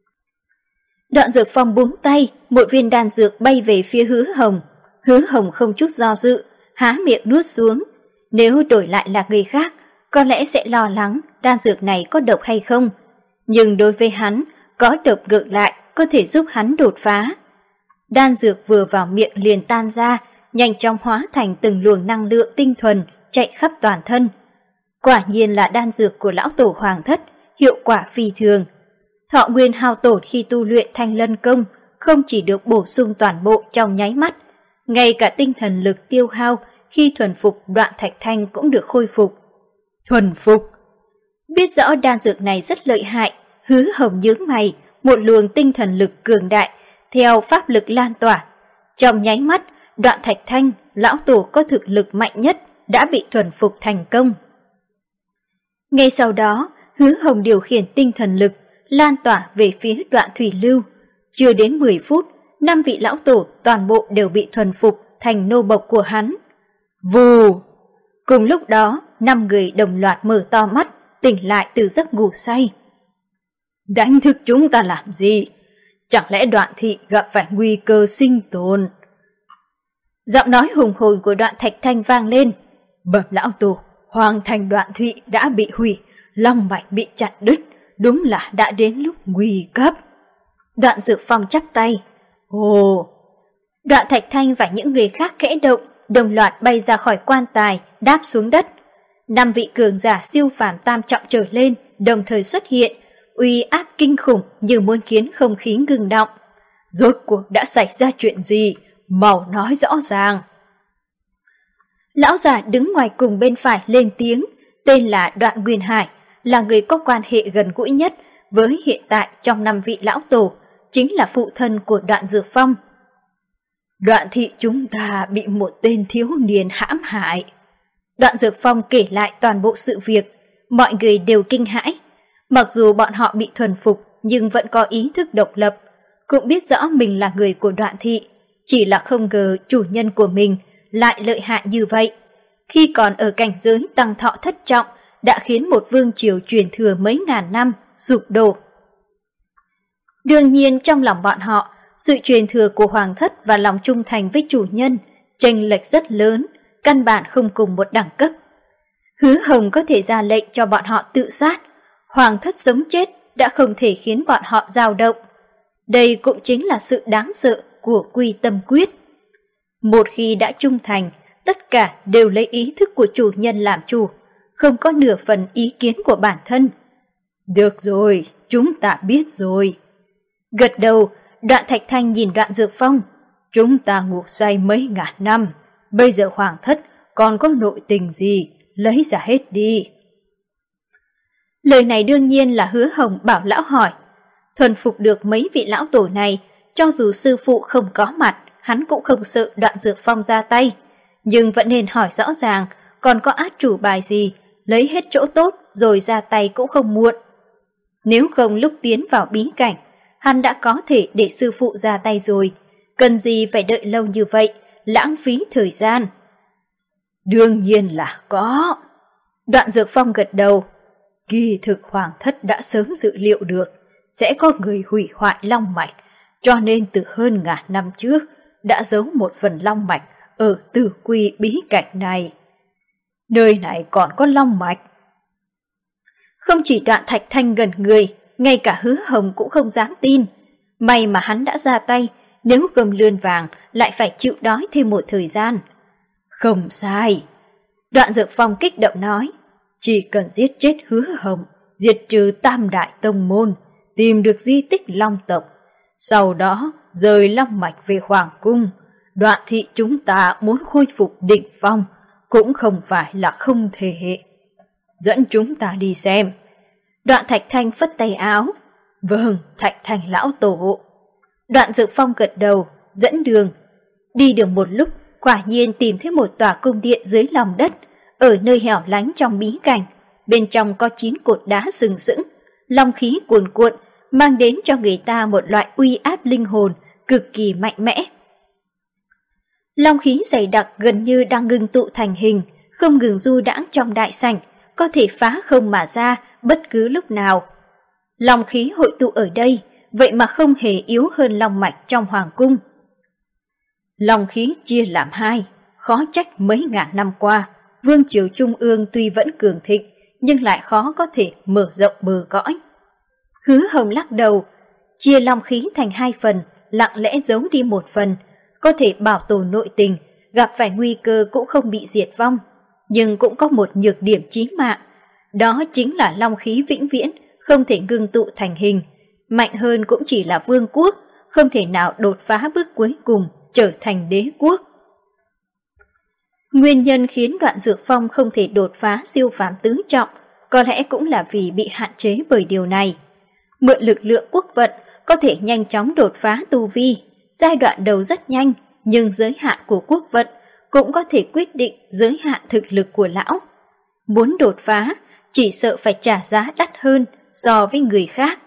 Speaker 1: Đoạn Dược Phong búng tay, một viên đan dược bay về phía Hứa Hồng. Hứa Hồng không chút do dự, há miệng nuốt xuống. Nếu đổi lại là người khác, có lẽ sẽ lo lắng đan dược này có độc hay không. Nhưng đối với hắn, có độc ngược lại có thể giúp hắn đột phá. Đan dược vừa vào miệng liền tan ra, nhanh chóng hóa thành từng luồng năng lượng tinh thuần chạy khắp toàn thân. Quả nhiên là đan dược của lão tổ Hoàng Thất, hiệu quả phi thường. Thọ nguyên hao tổn khi tu luyện Thanh Lân Công không chỉ được bổ sung toàn bộ trong nháy mắt, ngay cả tinh thần lực tiêu hao khi thuần phục Đoạn Thạch Thanh cũng được khôi phục. Thuần phục! Biết rõ đan dược này rất lợi hại, Hứa Hồng nhướng mày, một luồng tinh thần lực cường đại theo pháp lực lan tỏa. Trong nháy mắt, Đoạn Thạch Thanh, lão tổ có thực lực mạnh nhất, đã bị thuần phục thành công. Ngay sau đó, Hứa Hồng điều khiển tinh thần lực lan tỏa về phía Đoạn Thủy Lưu. Chưa đến mười phút, năm vị lão tổ toàn bộ đều bị thuần phục thành nô bộc của hắn. Vù! Cùng lúc đó, năm người đồng loạt mở to mắt, tỉnh lại từ giấc ngủ say. Đánh thức chúng ta làm gì? Chẳng lẽ Đoạn thị gặp phải nguy cơ sinh tồn? Giọng nói hùng hồn của Đoạn Thạch Thanh vang lên. Bẩm lão tổ, Hoàng thành Đoạn thị đã bị hủy, long mạch bị chặt đứt, đúng là đã đến lúc nguy cấp. Đoạn Dược Phong chắp tay. Ồ! Đoạn Thạch Thanh và những người khác khẽ động, đồng loạt bay ra khỏi quan tài, đáp xuống đất. Năm vị cường giả siêu phàm tam trọng trở lên, đồng thời xuất hiện, uy áp kinh khủng như muốn khiến không khí ngừng động. Rốt cuộc đã xảy ra chuyện gì? Mau nói rõ ràng. Lão giả đứng ngoài cùng bên phải lên tiếng, tên là Đoạn Nguyên Hải, là người có quan hệ gần gũi nhất với hiện tại trong năm vị lão tổ, chính là phụ thân của Đoạn Dược Phong. Đoạn thị chúng ta bị một tên thiếu niên hãm hại. Đoạn Dược Phong kể lại toàn bộ sự việc, mọi người đều kinh hãi. Mặc dù bọn họ bị thuần phục nhưng vẫn có ý thức độc lập, cũng biết rõ mình là người của Đoạn thị, chỉ là không ngờ chủ nhân của mình lại lợi hại như vậy. Khi còn ở cảnh giới tăng thọ thất trọng, đã khiến một vương triều truyền thừa mấy ngàn năm sụp đổ. Đương nhiên trong lòng bọn họ, sự truyền thừa của Hoàng Thất và lòng trung thành với chủ nhân chênh lệch rất lớn, căn bản không cùng một đẳng cấp. Hứa Hồng có thể ra lệnh cho bọn họ tự sát, Hoàng Thất sống chết đã không thể khiến bọn họ dao động. Đây cũng chính là sự đáng sợ của Quy Tâm Quyết. Một khi đã trung thành, tất cả đều lấy ý thức của chủ nhân làm chủ, không có nửa phần ý kiến của bản thân. Được rồi, chúng ta biết rồi. Gật đầu, Đoạn Thạch Thanh nhìn Đoạn Dược Phong. Chúng ta ngủ say mấy ngàn năm, bây giờ Hoàng Thất còn có nội tình gì, lấy ra hết đi. Lời này đương nhiên là Hứa Hồng bảo lão hỏi. Thuần phục được mấy vị lão tổ này, cho dù sư phụ không có mặt, hắn cũng không sợ Đoạn Dược Phong ra tay. Nhưng vẫn nên hỏi rõ ràng, còn có át chủ bài gì, lấy hết chỗ tốt rồi ra tay cũng không muộn. Nếu không lúc tiến vào bí cảnh, hắn đã có thể để sư phụ ra tay rồi, cần gì phải đợi lâu như vậy, lãng phí thời gian. Đương nhiên là có. Đoạn Dược Phong gật đầu. Kỳ thực Hoàng Thất đã sớm dự liệu được sẽ có người hủy hoại long mạch, cho nên từ hơn ngàn năm trước đã giấu một phần long mạch ở Tử Quy bí cảnh này. Nơi này còn có long mạch. Không chỉ Đoạn Thạch Thanh gần người, ngay cả Hứa Hồng cũng không dám tin. May mà hắn đã ra tay, nếu gầm lươn vàng lại phải chịu đói thêm một thời gian. Không sai. Đoạn Dược Phong kích động nói, chỉ cần giết chết Hứa Hồng, diệt trừ tam đại tông môn, tìm được di tích long tộc, sau đó rời long mạch về Hoàng Cung, Đoạn thị chúng ta muốn khôi phục đỉnh phong cũng không phải là không thể. Dẫn chúng ta đi xem. Đoạn Thạch Thanh phất tay áo. Vâng, Thạch Thanh lão tổ. Đoạn Dược Phong gật đầu, dẫn đường. Đi được một lúc, quả nhiên tìm thấy một tòa cung điện dưới lòng đất, ở nơi hẻo lánh trong bí cảnh. Bên trong có chín cột đá sừng sững, long khí cuồn cuộn, mang đến cho người ta một loại uy áp linh hồn cực kỳ mạnh mẽ. Long khí dày đặc gần như đang ngưng tụ thành hình, không ngừng du đãng trong đại sảnh, có thể phá không mà ra bất cứ lúc nào. Long khí hội tụ ở đây, vậy mà không hề yếu hơn long mạch trong hoàng cung. Long khí chia làm hai, khó trách mấy ngàn năm qua, vương triều trung ương tuy vẫn cường thịnh, nhưng lại khó có thể mở rộng bờ cõi. Hứa Hồng lắc đầu, chia long khí thành hai phần, lặng lẽ giấu đi một phần, có thể bảo tồn nội tình, gặp phải nguy cơ cũng không bị diệt vong, nhưng cũng có một nhược điểm chí mạng, đó chính là long khí vĩnh viễn không thể ngưng tụ thành hình, mạnh hơn cũng chỉ là vương quốc, không thể nào đột phá bước cuối cùng trở thành đế quốc. Nguyên nhân khiến Đoạn Dược Phong không thể đột phá siêu phàm tứ trọng có lẽ cũng là vì bị hạn chế bởi điều này. Mượn lực lượng quốc vận có thể nhanh chóng đột phá tu vi, giai đoạn đầu rất nhanh, nhưng giới hạn của quốc vận cũng có thể quyết định giới hạn thực lực của lão. Muốn đột phá, chỉ sợ phải trả giá đắt hơn so với người khác.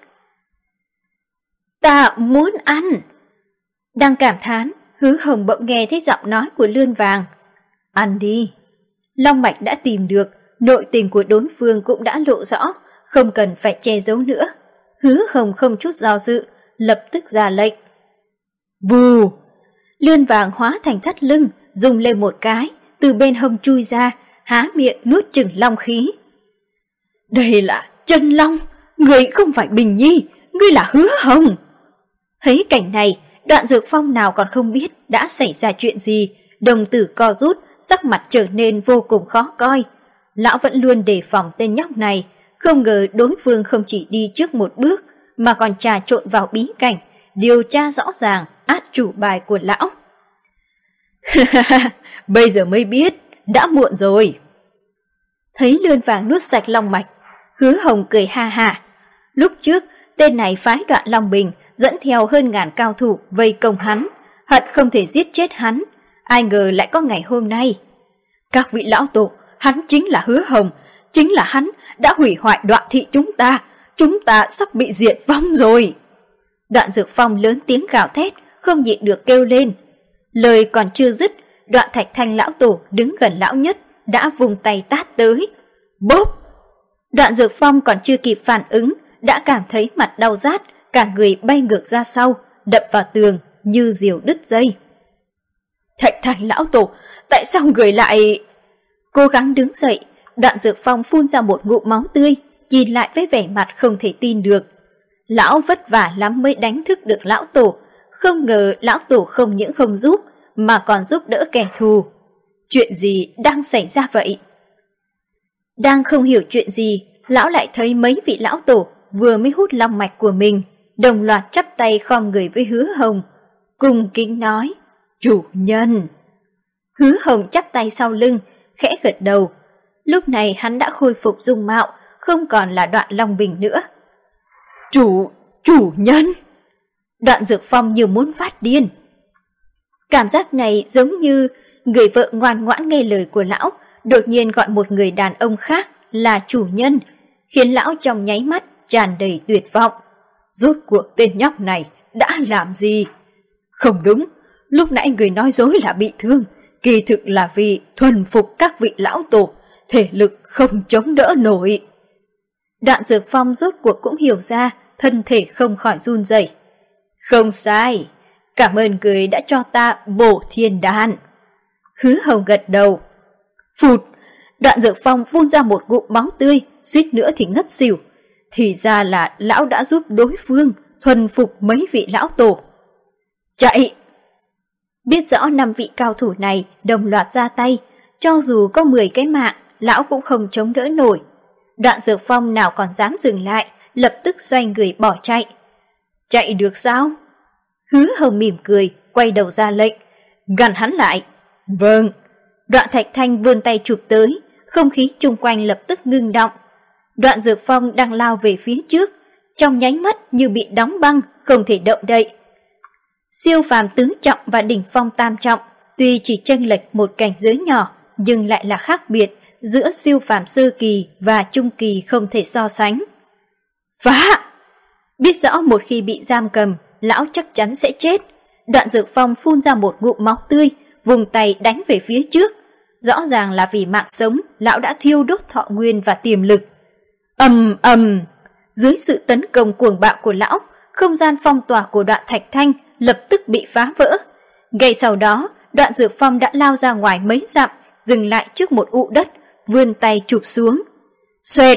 Speaker 1: Ta muốn ăn! Đang cảm thán, Hứa Hồng bỗng nghe thấy giọng nói của Lươn Vàng. Ăn đi! Long mạch đã tìm được, nội tình của đối phương cũng đã lộ rõ, không cần phải che giấu nữa. Hứa Hồng không chút do dự, lập tức ra lệnh. Vù! Lươn Vàng hóa thành thắt lưng, dùng lên một cái, từ bên hông chui ra, há miệng nuốt chửng long khí. Đây là chân long, người không phải Bình Nhi, ngươi là Hứa Hồng. Thấy cảnh này, Đoạn Dược Phong nào còn không biết đã xảy ra chuyện gì, đồng tử co rút, sắc mặt trở nên vô cùng khó coi. Lão vẫn luôn đề phòng tên nhóc này, không ngờ đối phương không chỉ đi trước một bước, mà còn trà trộn vào bí cảnh, điều tra rõ ràng át chủ bài của lão. Bây giờ mới biết, đã muộn rồi. Thấy Lươn Vàng nuốt sạch long mạch, Hứa Hồng cười ha ha. Lúc trước, tên này phái Đoạn Long Bình dẫn theo hơn ngàn cao thủ vây công hắn, hận không thể giết chết hắn, ai ngờ lại có ngày hôm nay. Các vị lão tổ, hắn chính là Hứa Hồng, chính là hắn đã hủy hoại Đoạn thị chúng ta, chúng ta sắp bị diệt vong rồi. Đoạn Dược Phong lớn tiếng gào thét, không nhịn được kêu lên. Lời còn chưa dứt, Đoạn Thạch Thanh lão tổ đứng gần lão nhất đã vùng tay tát tới. Bốp! Đoạn Dược Phong còn chưa kịp phản ứng, đã cảm thấy mặt đau rát, cả người bay ngược ra sau, đập vào tường như diều đứt dây. Thạch Thanh lão tổ, tại sao người lại... Cố gắng đứng dậy, Đoạn Dược Phong phun ra một ngụm máu tươi, nhìn lại với vẻ mặt không thể tin được. Lão vất vả lắm mới đánh thức được lão tổ, không ngờ lão tổ không những không giúp, mà còn giúp đỡ kẻ thù. Chuyện gì đang xảy ra vậy? Đang không hiểu chuyện gì, lão lại thấy mấy vị lão tổ vừa mới hút long mạch của mình, đồng loạt chắp tay khom người với Hứa Hồng, cùng kính nói, chủ nhân. Hứa Hồng chắp tay sau lưng, khẽ gật đầu. Lúc này hắn đã khôi phục dung mạo, không còn là Đoạn Long Bình nữa. Chủ, chủ nhân! Đoạn Dược Phong như muốn phát điên. Cảm giác này giống như người vợ ngoan ngoãn nghe lời của lão, đột nhiên gọi một người đàn ông khác là chủ nhân, khiến lão trong nháy mắt tràn đầy tuyệt vọng. Rốt cuộc tên nhóc này đã làm gì? Không đúng, lúc nãy người nói dối là bị thương, kỳ thực là vì thuần phục các vị lão tổ, thể lực không chống đỡ nổi. Đoạn Dược Phong rốt cuộc cũng hiểu ra, thân thể không khỏi run rẩy. Không sai, cảm ơn người đã cho ta bổ thiên đan. Hứa Hồng gật đầu. Phụt, Đoạn Dược Phong phun ra một ngụm máu tươi, suýt nữa thì ngất xỉu. Thì ra là lão đã giúp đối phương thuần phục mấy vị lão tổ. Chạy! Biết rõ năm vị cao thủ này đồng loạt ra tay, cho dù có mười cái mạng, lão cũng không chống đỡ nổi. Đoạn Dược Phong nào còn dám dừng lại, lập tức xoay người bỏ chạy. Chạy được sao? Hứa Hồng mỉm cười, quay đầu ra lệnh. Ngăn hắn lại. Vâng. Đoạn Thạch Thanh vươn tay chụp tới, không khí chung quanh lập tức ngưng động. Đoạn Dược Phong đang lao về phía trước, trong nháy mắt như bị đóng băng, không thể động đậy. Siêu phàm tứ trọng và đỉnh phong tam trọng, tuy chỉ chênh lệch một cảnh giới nhỏ, nhưng lại là khác biệt giữa siêu phàm sơ kỳ và trung kỳ không thể so sánh. Phá! Biết rõ một khi bị giam cầm, lão chắc chắn sẽ chết. Đoạn Dược Phong phun ra một ngụm máu tươi, vùng tay đánh về phía trước. Rõ ràng là vì mạng sống, lão đã thiêu đốt thọ nguyên và tiềm lực. Ầm ầm! Dưới sự tấn công cuồng bạo của lão, không gian phong tỏa của Đoạn Thạch Thanh lập tức bị phá vỡ. Ngay sau đó, Đoạn Dược Phong đã lao ra ngoài mấy dặm, dừng lại trước một ụ đất, vươn tay chụp xuống. Xoẹt!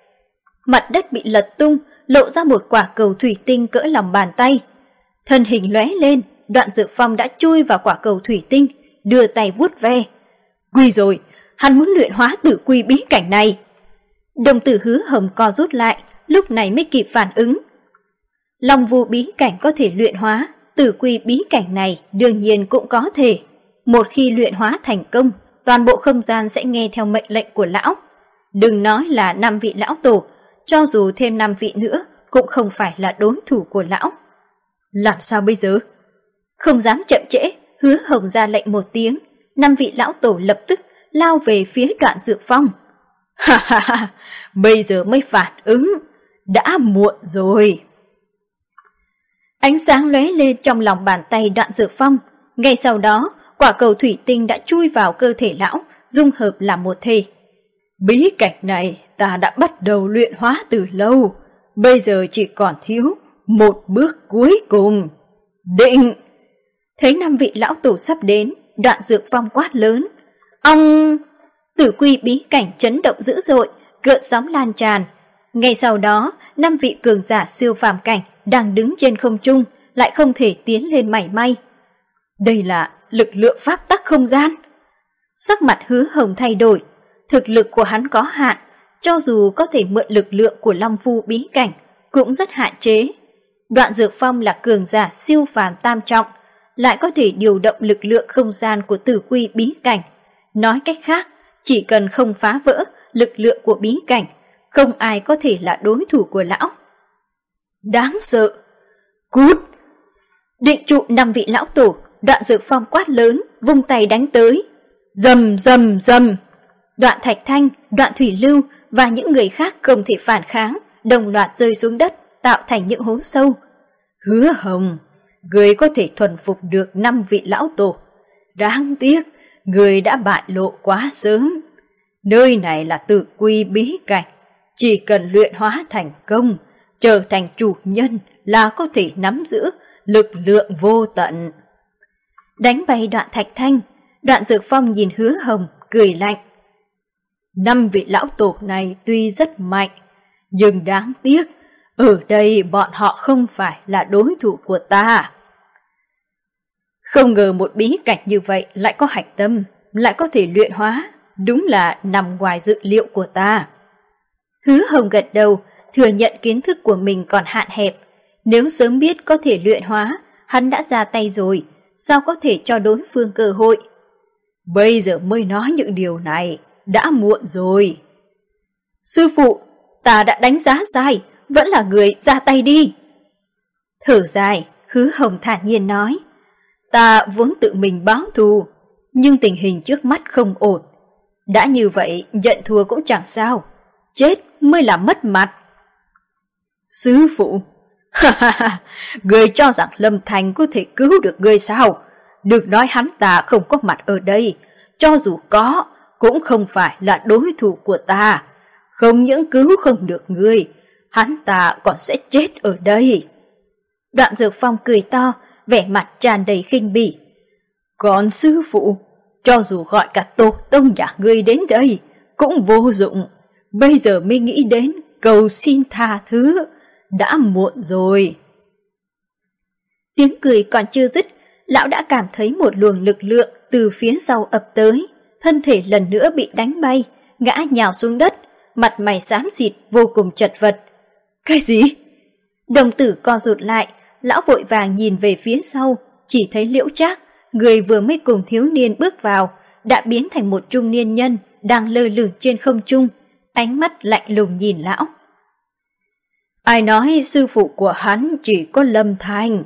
Speaker 1: Mặt đất bị lật tung, lộ ra một quả cầu thủy tinh cỡ lòng bàn tay. Thân hình lóe lên, Đoạn Dược Phong đã chui vào quả cầu thủy tinh, đưa tay vuốt ve. Nguy rồi, hắn muốn luyện hóa tử quy bí cảnh này. Đồng tử Hứa Hồng co rút lại, lúc này mới kịp phản ứng. Long vu bí cảnh có thể luyện hóa, tử quy bí cảnh này đương nhiên cũng có thể. Một khi luyện hóa thành công, toàn bộ không gian sẽ nghe theo mệnh lệnh của lão. Đừng nói là năm vị lão tổ, cho dù thêm năm vị nữa cũng không phải là đối thủ của lão. Làm sao bây giờ? Không dám chậm trễ, Hứa Hồng ra lệnh một tiếng, năm vị lão tổ lập tức lao về phía Đoạn Dược Phong. Ha ha ha, bây giờ mới phản ứng, đã muộn rồi. Ánh sáng lóe lên trong lòng bàn tay Đoạn Dược Phong, ngay sau đó quả cầu thủy tinh đã chui vào cơ thể lão, dung hợp làm một thể. Bí cảnh này ta đã bắt đầu luyện hóa từ lâu, bây giờ chỉ còn thiếu một bước cuối cùng. Định! Thấy năm vị lão tổ sắp đến, Đoạn Dược Phong quát lớn. Ông! Tử quy bí cảnh chấn động dữ dội, gợn sóng lan tràn. Ngay sau đó, năm vị cường giả siêu phàm cảnh đang đứng trên không trung, lại không thể tiến lên mảy may. Đây là lực lượng pháp tắc không gian. Sắc mặt Hứa Hồng thay đổi, thực lực của hắn có hạn, cho dù có thể mượn lực lượng của Long Vu bí cảnh, cũng rất hạn chế. Đoạn Dược Phong là cường giả siêu phàm tam trọng, lại có thể điều động lực lượng không gian của tử quy bí cảnh. Nói cách khác, chỉ cần không phá vỡ lực lượng của bí cảnh, không ai có thể là đối thủ của lão. Đáng sợ! Cút! Định trụ năm vị lão tổ, Đoạn Dược Phong quát lớn, vung tay đánh tới. Rầm rầm rầm! Đoạn Thạch Thanh, Đoạn Thủy Lưu và những người khác không thể phản kháng, đồng loạt rơi xuống đất, tạo thành những hố sâu. Hứa Hồng, người có thể thuần phục được năm vị lão tổ. Đáng tiếc, người đã bại lộ quá sớm. Nơi này là tử quy bí cảnh, chỉ cần luyện hóa thành công, trở thành chủ nhân là có thể nắm giữ lực lượng vô tận. Đánh bay Đoạn Thạch Thanh, Đoạn Dược Phong nhìn Hứa Hồng, cười lạnh. Năm vị lão tổ này tuy rất mạnh, nhưng đáng tiếc, ở đây bọn họ không phải là đối thủ của ta. Không ngờ một bí cảnh như vậy lại có hạch tâm, lại có thể luyện hóa, đúng là nằm ngoài dự liệu của ta. Hứa Hồng gật đầu, thừa nhận kiến thức của mình còn hạn hẹp. Nếu sớm biết có thể luyện hóa, hắn đã ra tay rồi, sao có thể cho đối phương cơ hội. Bây giờ mới nói những điều này, đã muộn rồi. Sư phụ, ta đã đánh giá sai, vẫn là người ra tay đi. Thở dài, Hứa Hồng thản nhiên nói. Ta vốn tự mình báo thù, nhưng tình hình trước mắt không ổn. Đã như vậy, nhận thua cũng chẳng sao, chết mới là mất mặt. Sư phụ, ha ha ha, người cho rằng Lâm Thành có thể cứu được người sao? Đừng nói hắn ta không có mặt ở đây, cho dù có, cũng không phải là đối thủ của ta. Không những cứu không được người, hắn ta còn sẽ chết ở đây. Đoạn Dược Phong cười to, vẻ mặt tràn đầy khinh bỉ. Còn sư phụ, cho dù gọi cả tổ tông nhà ngươi đến đây, cũng vô dụng. Bây giờ mới nghĩ đến cầu xin tha thứ, đã muộn rồi. Tiếng cười còn chưa dứt, lão đã cảm thấy một luồng lực lượng từ phía sau ập tới, thân thể lần nữa bị đánh bay, ngã nhào xuống đất, mặt mày xám xịt vô cùng chật vật. Cái gì? Đồng tử co rụt lại, lão vội vàng nhìn về phía sau, chỉ thấy Liễu Trác, người vừa mới cùng thiếu niên bước vào, đã biến thành một trung niên nhân đang lơ lửng trên không trung, ánh mắt lạnh lùng nhìn lão. Ai nói sư phụ của hắn chỉ có Lâm Thành?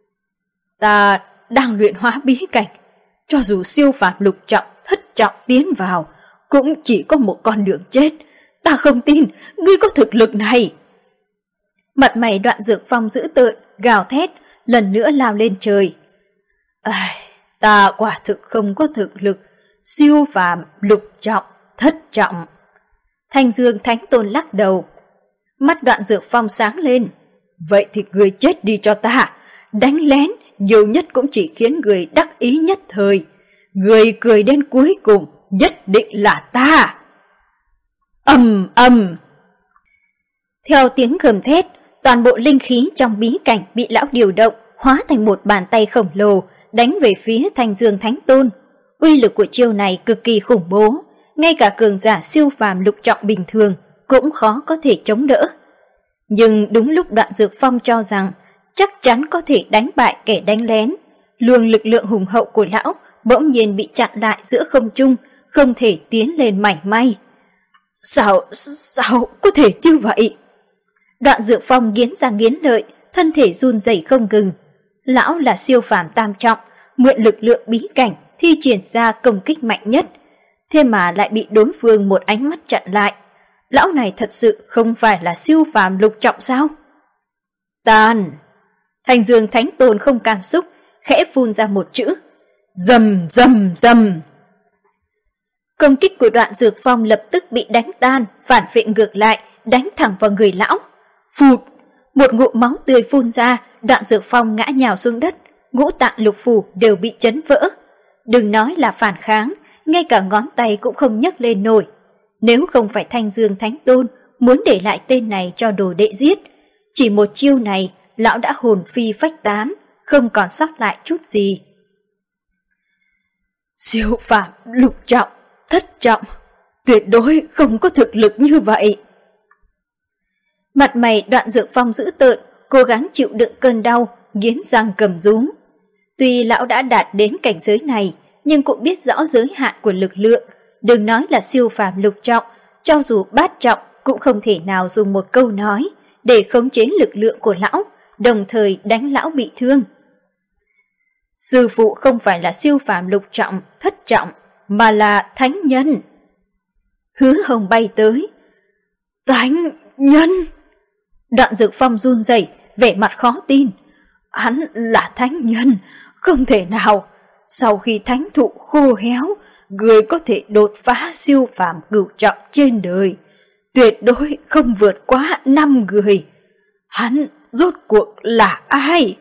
Speaker 1: Ta đang luyện hóa bí cảnh, cho dù siêu phàm lục trọng, thất trọng tiến vào, cũng chỉ có một con đường chết. Ta không tin ngươi có thực lực này. Mặt mày Đoạn Dược Phong dữ tợn, gào thét, lần nữa lao lên trời. Ai, ta quả thực không có thực lực, siêu phàm lục trọng, thất trọng. Thanh Dương Thánh Tôn lắc đầu. Mắt Đoạn Dược Phong sáng lên. Vậy thì người chết đi cho ta. Đánh lén nhiều nhất cũng chỉ khiến người đắc ý nhất thời. Người cười đến cuối cùng nhất định là ta. Ầm ầm. Theo tiếng gầm thét, toàn bộ linh khí trong bí cảnh bị lão điều động, hóa thành một bàn tay khổng lồ, đánh về phía Thanh Dương Thánh Tôn. Uy lực của chiêu này cực kỳ khủng bố, ngay cả cường giả siêu phàm lục trọng bình thường cũng khó có thể chống đỡ. Nhưng đúng lúc Đoạn Dược Phong cho rằng chắc chắn có thể đánh bại kẻ đánh lén, luồng lực lượng hùng hậu của lão bỗng nhiên bị chặn lại giữa không trung, không thể tiến lên mảy may. Sao, sao có thể như vậy? Đoạn Dược Phong nghiến răng nghiến lợi, thân thể run rẩy không ngừng. Lão là siêu phàm tam trọng, mượn lực lượng bí cảnh thi triển ra công kích mạnh nhất, thế mà lại bị đối phương một ánh mắt chặn lại. Lão này thật sự không phải là siêu phàm lục trọng sao? Tàn! Thanh Dương Thánh Tôn không cảm xúc, khẽ phun ra một chữ. Rầm rầm rầm! Công kích của Đoạn Dược Phong lập tức bị đánh tan, phản vệ ngược lại, đánh thẳng vào người lão. Phụt! Một ngụm máu tươi phun ra, Đoạn Dược Phong ngã nhào xuống đất, ngũ tạng lục phủ đều bị chấn vỡ. Đừng nói là phản kháng, ngay cả ngón tay cũng không nhấc lên nổi. Nếu không phải Thanh Dương Thánh Tôn muốn để lại tên này cho đồ đệ giết, chỉ một chiêu này lão đã hồn phi phách tán, không còn sót lại chút gì. Siêu phạm lục trọng, thất trọng, tuyệt đối không có thực lực như vậy. Mặt mày Đoạn Dược Phong dữ tợn, cố gắng chịu đựng cơn đau, nghiến răng cầm rúm. Tuy lão đã đạt đến cảnh giới này, nhưng cũng biết rõ giới hạn của lực lượng. Đừng nói là siêu phàm lục trọng, cho dù bát trọng cũng không thể nào dùng một câu nói để khống chế lực lượng của lão, đồng thời đánh lão bị thương. Sư phụ không phải là siêu phàm lục trọng, thất trọng, mà là thánh nhân. Hứa Hồng bay tới. Thánh nhân! Đoạn Dược Phong run rẩy, vẻ mặt khó tin. Hắn là thánh nhân, không thể nào. Sau khi thánh thụ khô héo, người có thể đột phá siêu phàm cửu trọng trên đời. Tuyệt đối không vượt quá năm người. Hắn rốt cuộc là ai?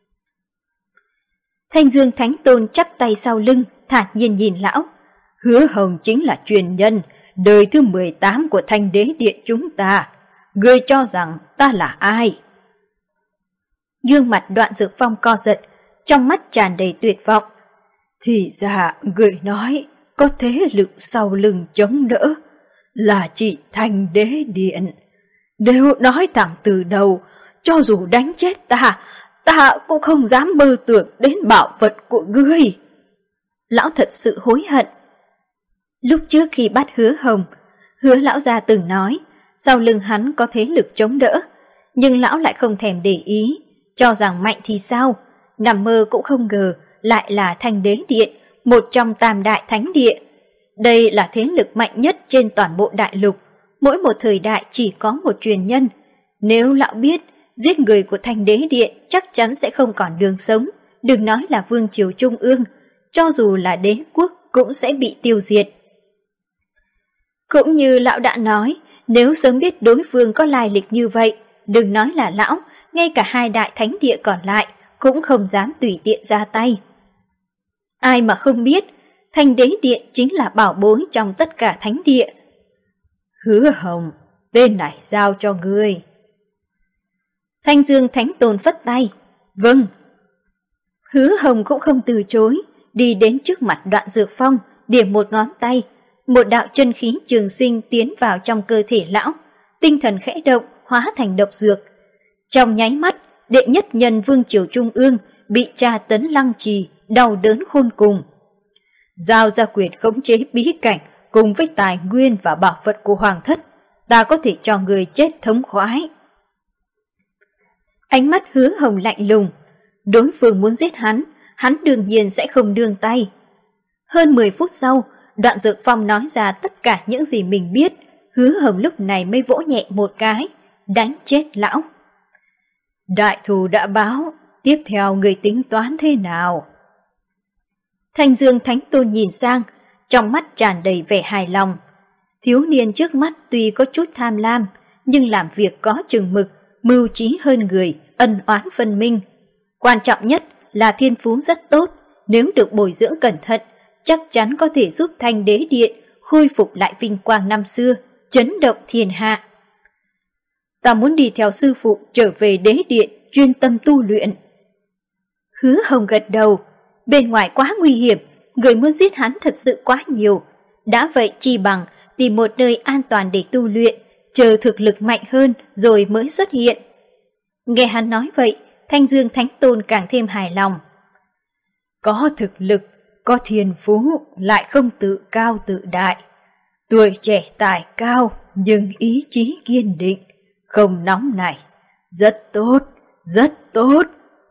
Speaker 1: Thanh Dương Thánh Tôn chắp tay sau lưng, thản nhiên nhìn lão. Hứa Hồng chính là truyền nhân, đời thứ mười tám của Thanh Đế Điện chúng ta. Ngươi cho rằng ta là ai? Gương mặt Đoạn Dược Phong co giật, trong mắt tràn đầy tuyệt vọng. Thì ra người nói có thế lực sau lưng chống đỡ, là chỉ Thanh Đế Điện. Nếu nói thẳng từ đầu, cho dù đánh chết ta, ta cũng không dám mơ tưởng đến bảo vật của ngươi. Lão thật sự hối hận. Lúc trước khi bắt Hứa Hồng, Hứa lão gia từng nói sau lưng hắn có thế lực chống đỡ, nhưng lão lại không thèm để ý, cho rằng mạnh thì sao, nằm mơ cũng không ngờ lại là Thanh Đế Điện, một trong tam đại thánh địa. Đây là thế lực mạnh nhất trên toàn bộ đại lục, mỗi một thời đại chỉ có một truyền nhân. Nếu lão biết giết người của Thanh Đế Điện chắc chắn sẽ không còn đường sống, đừng nói là vương triều trung ương, cho dù là đế quốc cũng sẽ bị tiêu diệt. Cũng như lão đã nói, nếu sớm biết đối phương có lai lịch như vậy, đừng nói là lão, ngay cả hai đại thánh địa còn lại cũng không dám tùy tiện ra tay. Ai mà không biết, Thanh Đế Điện chính là bảo bối trong tất cả thánh địa. Hứa Hồng, tên này giao cho ngươi. Thanh Dương Thánh Tôn phất tay. Vâng. Hứa Hồng cũng không từ chối, đi đến trước mặt Đoạn Dược Phong, điểm một ngón tay. Một đạo chân khí trường sinh tiến vào trong cơ thể lão, tinh thần khẽ động, hóa thành độc dược. Trong nháy mắt, đệ nhất nhân vương triều trung ương bị tra tấn lăng trì, đau đớn khôn cùng. Giao ra quyền khống chế bí cảnh cùng với tài nguyên và bảo vật của hoàng thất, ta có thể cho người chết thống khoái. Ánh mắt Hứa Hồng lạnh lùng, đối phương muốn giết hắn, hắn đương nhiên sẽ không nương tay. Hơn mười phút sau, Đoạn Dược Phong nói ra tất cả những gì mình biết, Hứa Hồng lúc này mới vỗ nhẹ một cái, đánh chết lão. Đại thù đã báo, tiếp theo người tính toán thế nào? Thanh Dương Thánh Tôn nhìn sang, trong mắt tràn đầy vẻ hài lòng. Thiếu niên trước mắt tuy có chút tham lam, nhưng làm việc có chừng mực, mưu trí hơn người, ân oán phân minh. Quan trọng nhất là thiên phú rất tốt, nếu được bồi dưỡng cẩn thận, chắc chắn có thể giúp Thanh Đế Điện khôi phục lại vinh quang năm xưa, chấn động thiên hạ. Ta muốn đi theo sư phụ trở về Đế Điện, chuyên tâm tu luyện. Hứa Hồng gật đầu, bên ngoài quá nguy hiểm, người muốn giết hắn thật sự quá nhiều. Đã vậy chi bằng tìm một nơi an toàn để tu luyện, chờ thực lực mạnh hơn rồi mới xuất hiện. Nghe hắn nói vậy, Thanh Dương Thánh Tôn càng thêm hài lòng. Có thực lực, có thiên phú, lại không tự cao tự đại. Tuổi trẻ tài cao, nhưng ý chí kiên định, không nóng nảy. Rất tốt, rất tốt.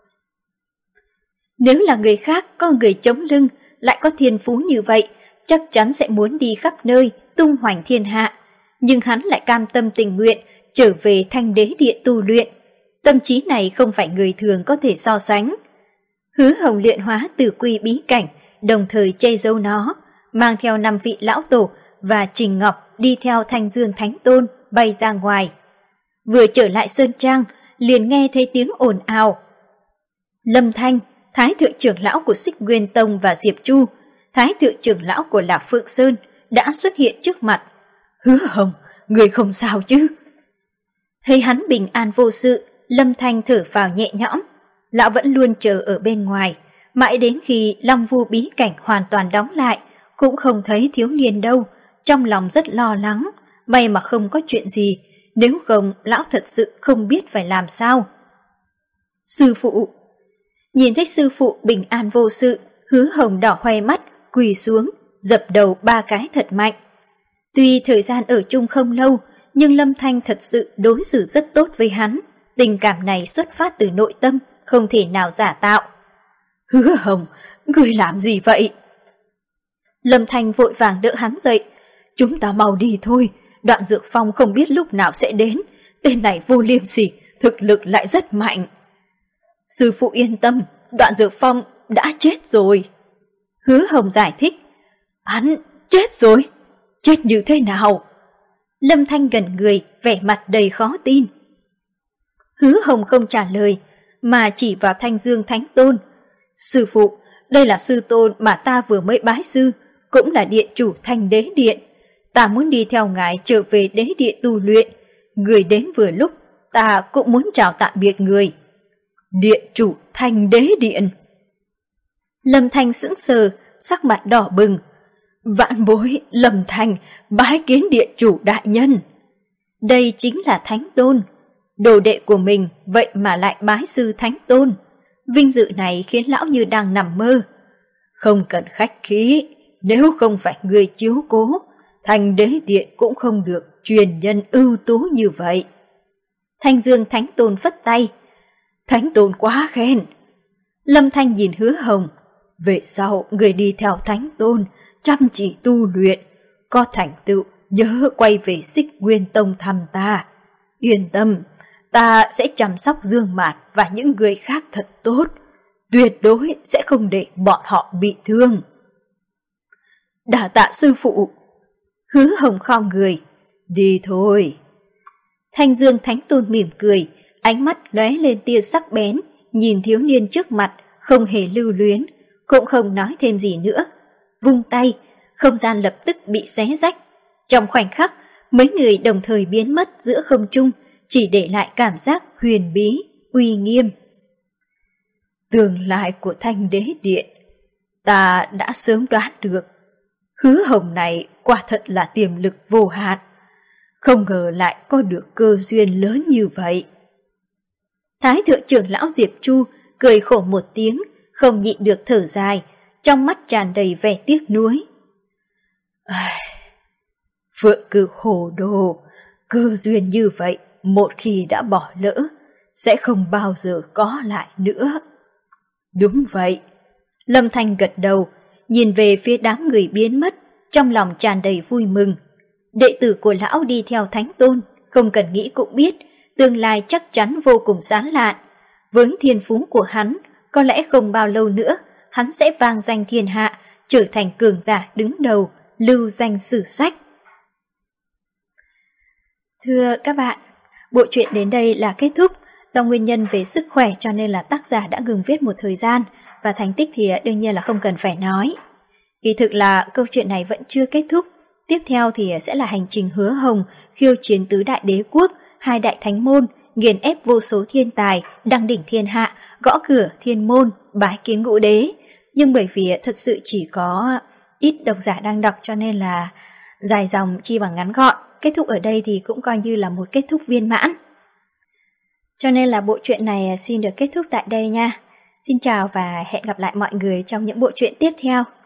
Speaker 1: Nếu là người khác có người chống lưng, lại có thiên phú như vậy, chắc chắn sẽ muốn đi khắp nơi, tung hoành thiên hạ. Nhưng hắn lại cam tâm tình nguyện trở về Thanh Đế Điện tu luyện. Tâm trí này không phải người thường có thể so sánh. Hứa Hồng luyện hóa Tử Quy bí cảnh, đồng thời che giấu nó, mang theo năm vị lão tổ và Trình Ngọc đi theo Thanh Dương Thánh Tôn bay ra ngoài. Vừa trở lại Sơn Trang, liền nghe thấy tiếng ồn ào. Lâm Thanh, Thái thượng trưởng lão của Xích Nguyên Tông và Diệp Chu, Thái thượng trưởng lão của Lạc Phượng Sơn đã xuất hiện trước mặt. Hứa Hồng, người không sao chứ? Thấy hắn bình an vô sự, Lâm Thanh thở phào nhẹ nhõm. Lão vẫn luôn chờ ở bên ngoài, mãi đến khi Long Vu bí cảnh hoàn toàn đóng lại, cũng không thấy thiếu niên đâu, trong lòng rất lo lắng, may mà không có chuyện gì, nếu không lão thật sự không biết phải làm sao. Sư phụ! Nhìn thấy sư phụ bình an vô sự, Hứa Hồng đỏ hoe mắt, quỳ xuống, dập đầu ba cái thật mạnh. Tuy thời gian ở chung không lâu, nhưng Lâm Thanh thật sự đối xử rất tốt với hắn, tình cảm này xuất phát từ nội tâm, không thể nào giả tạo. Hứa Hồng, người làm gì vậy? Lâm Thanh vội vàng đỡ hắn dậy. Chúng ta mau đi thôi, Đoạn Dược Phong không biết lúc nào sẽ đến, tên này vô liêm sỉ, thực lực lại rất mạnh. Sư phụ yên tâm, Đoạn Dược Phong đã chết rồi. Hứa Hồng giải thích. Hắn chết rồi? Chết như thế nào? Lâm Thanh gần người, vẻ mặt đầy khó tin. Hứa Hồng không trả lời, mà chỉ vào Thanh Dương Thánh Tôn. Sư phụ, đây là sư tôn mà ta vừa mới bái sư, cũng là điện chủ Thanh Đế Điện. Ta muốn đi theo ngài trở về đế điện tu luyện. Người đến vừa lúc, ta cũng muốn chào tạm biệt người. Điện chủ Thanh Đế Điện. Lâm Thanh sững sờ, sắc mặt đỏ bừng. Vạn bối Lâm Thanh bái kiến điện chủ đại nhân. Đây chính là Thánh Tôn. Đồ đệ của mình vậy mà lại bái sư Thánh Tôn. Vinh dự này khiến lão như đang nằm mơ. Không cần khách khí, nếu không phải người chiếu cố, Thanh Đế Điện cũng không được truyền nhân ưu tú như vậy. Thanh Dương Thánh Tôn phất tay. Thánh Tôn quá khen. Lâm Thanh nhìn Hứa Hồng. Về sau người đi theo Thánh Tôn, chăm chỉ tu luyện, có thành tựu nhớ quay về Xích Nguyên Tông thăm ta. Yên tâm, ta sẽ chăm sóc Dương Mạt và những người khác thật tốt, tuyệt đối sẽ không để bọn họ bị thương. Đà tạ sư phụ. Hứa Hồng khom người. Đi thôi. Thanh Dương Thánh Tôn mỉm cười, ánh mắt lóe lên tia sắc bén, nhìn thiếu niên trước mặt, không hề lưu luyến, cũng không nói thêm gì nữa. Vung tay, không gian lập tức bị xé rách. Trong khoảnh khắc, mấy người đồng thời biến mất giữa không trung, chỉ để lại cảm giác huyền bí, uy nghiêm. Tương lai của Thanh Đế Điện, ta đã sớm đoán được. Hứa Hồng này quả thật là tiềm lực vô hạn, không ngờ lại có được cơ duyên lớn như vậy. Thái thượng trưởng lão Diệp Chu cười khổ một tiếng, không nhịn được thở dài, trong mắt tràn đầy vẻ tiếc nuối. Phượng Cửu hồ đồ, cơ duyên như vậy một khi đã bỏ lỡ, sẽ không bao giờ có lại nữa. Đúng vậy. Lâm Thanh gật đầu, nhìn về phía đám người biến mất, trong lòng tràn đầy vui mừng. Đệ tử của lão đi theo Thánh Tôn, không cần nghĩ cũng biết, tương lai chắc chắn vô cùng sáng lạn. Với thiên phú của hắn, có lẽ không bao lâu nữa, hắn sẽ vang danh thiên hạ, trở thành cường giả đứng đầu, lưu danh sử sách. Thưa các bạn, bộ truyện đến đây là kết thúc. Do nguyên nhân về sức khỏe cho nên là tác giả đã ngừng viết một thời gian, và thành tích thì đương nhiên là không cần phải nói. Kỳ thực là câu chuyện này vẫn chưa kết thúc. Tiếp theo thì sẽ là hành trình Hứa Hồng khiêu chiến tứ đại đế quốc, hai đại thánh môn, nghiền ép vô số thiên tài, đăng đỉnh thiên hạ, gõ cửa thiên môn, bái kiến ngũ đế. Nhưng bởi vì thật sự chỉ có ít độc giả đang đọc cho nên là dài dòng chi bằng ngắn gọn, kết thúc ở đây thì cũng coi như là một kết thúc viên mãn. Cho nên là bộ truyện này xin được kết thúc tại đây nha. Xin chào và hẹn gặp lại mọi người trong những bộ truyện tiếp theo.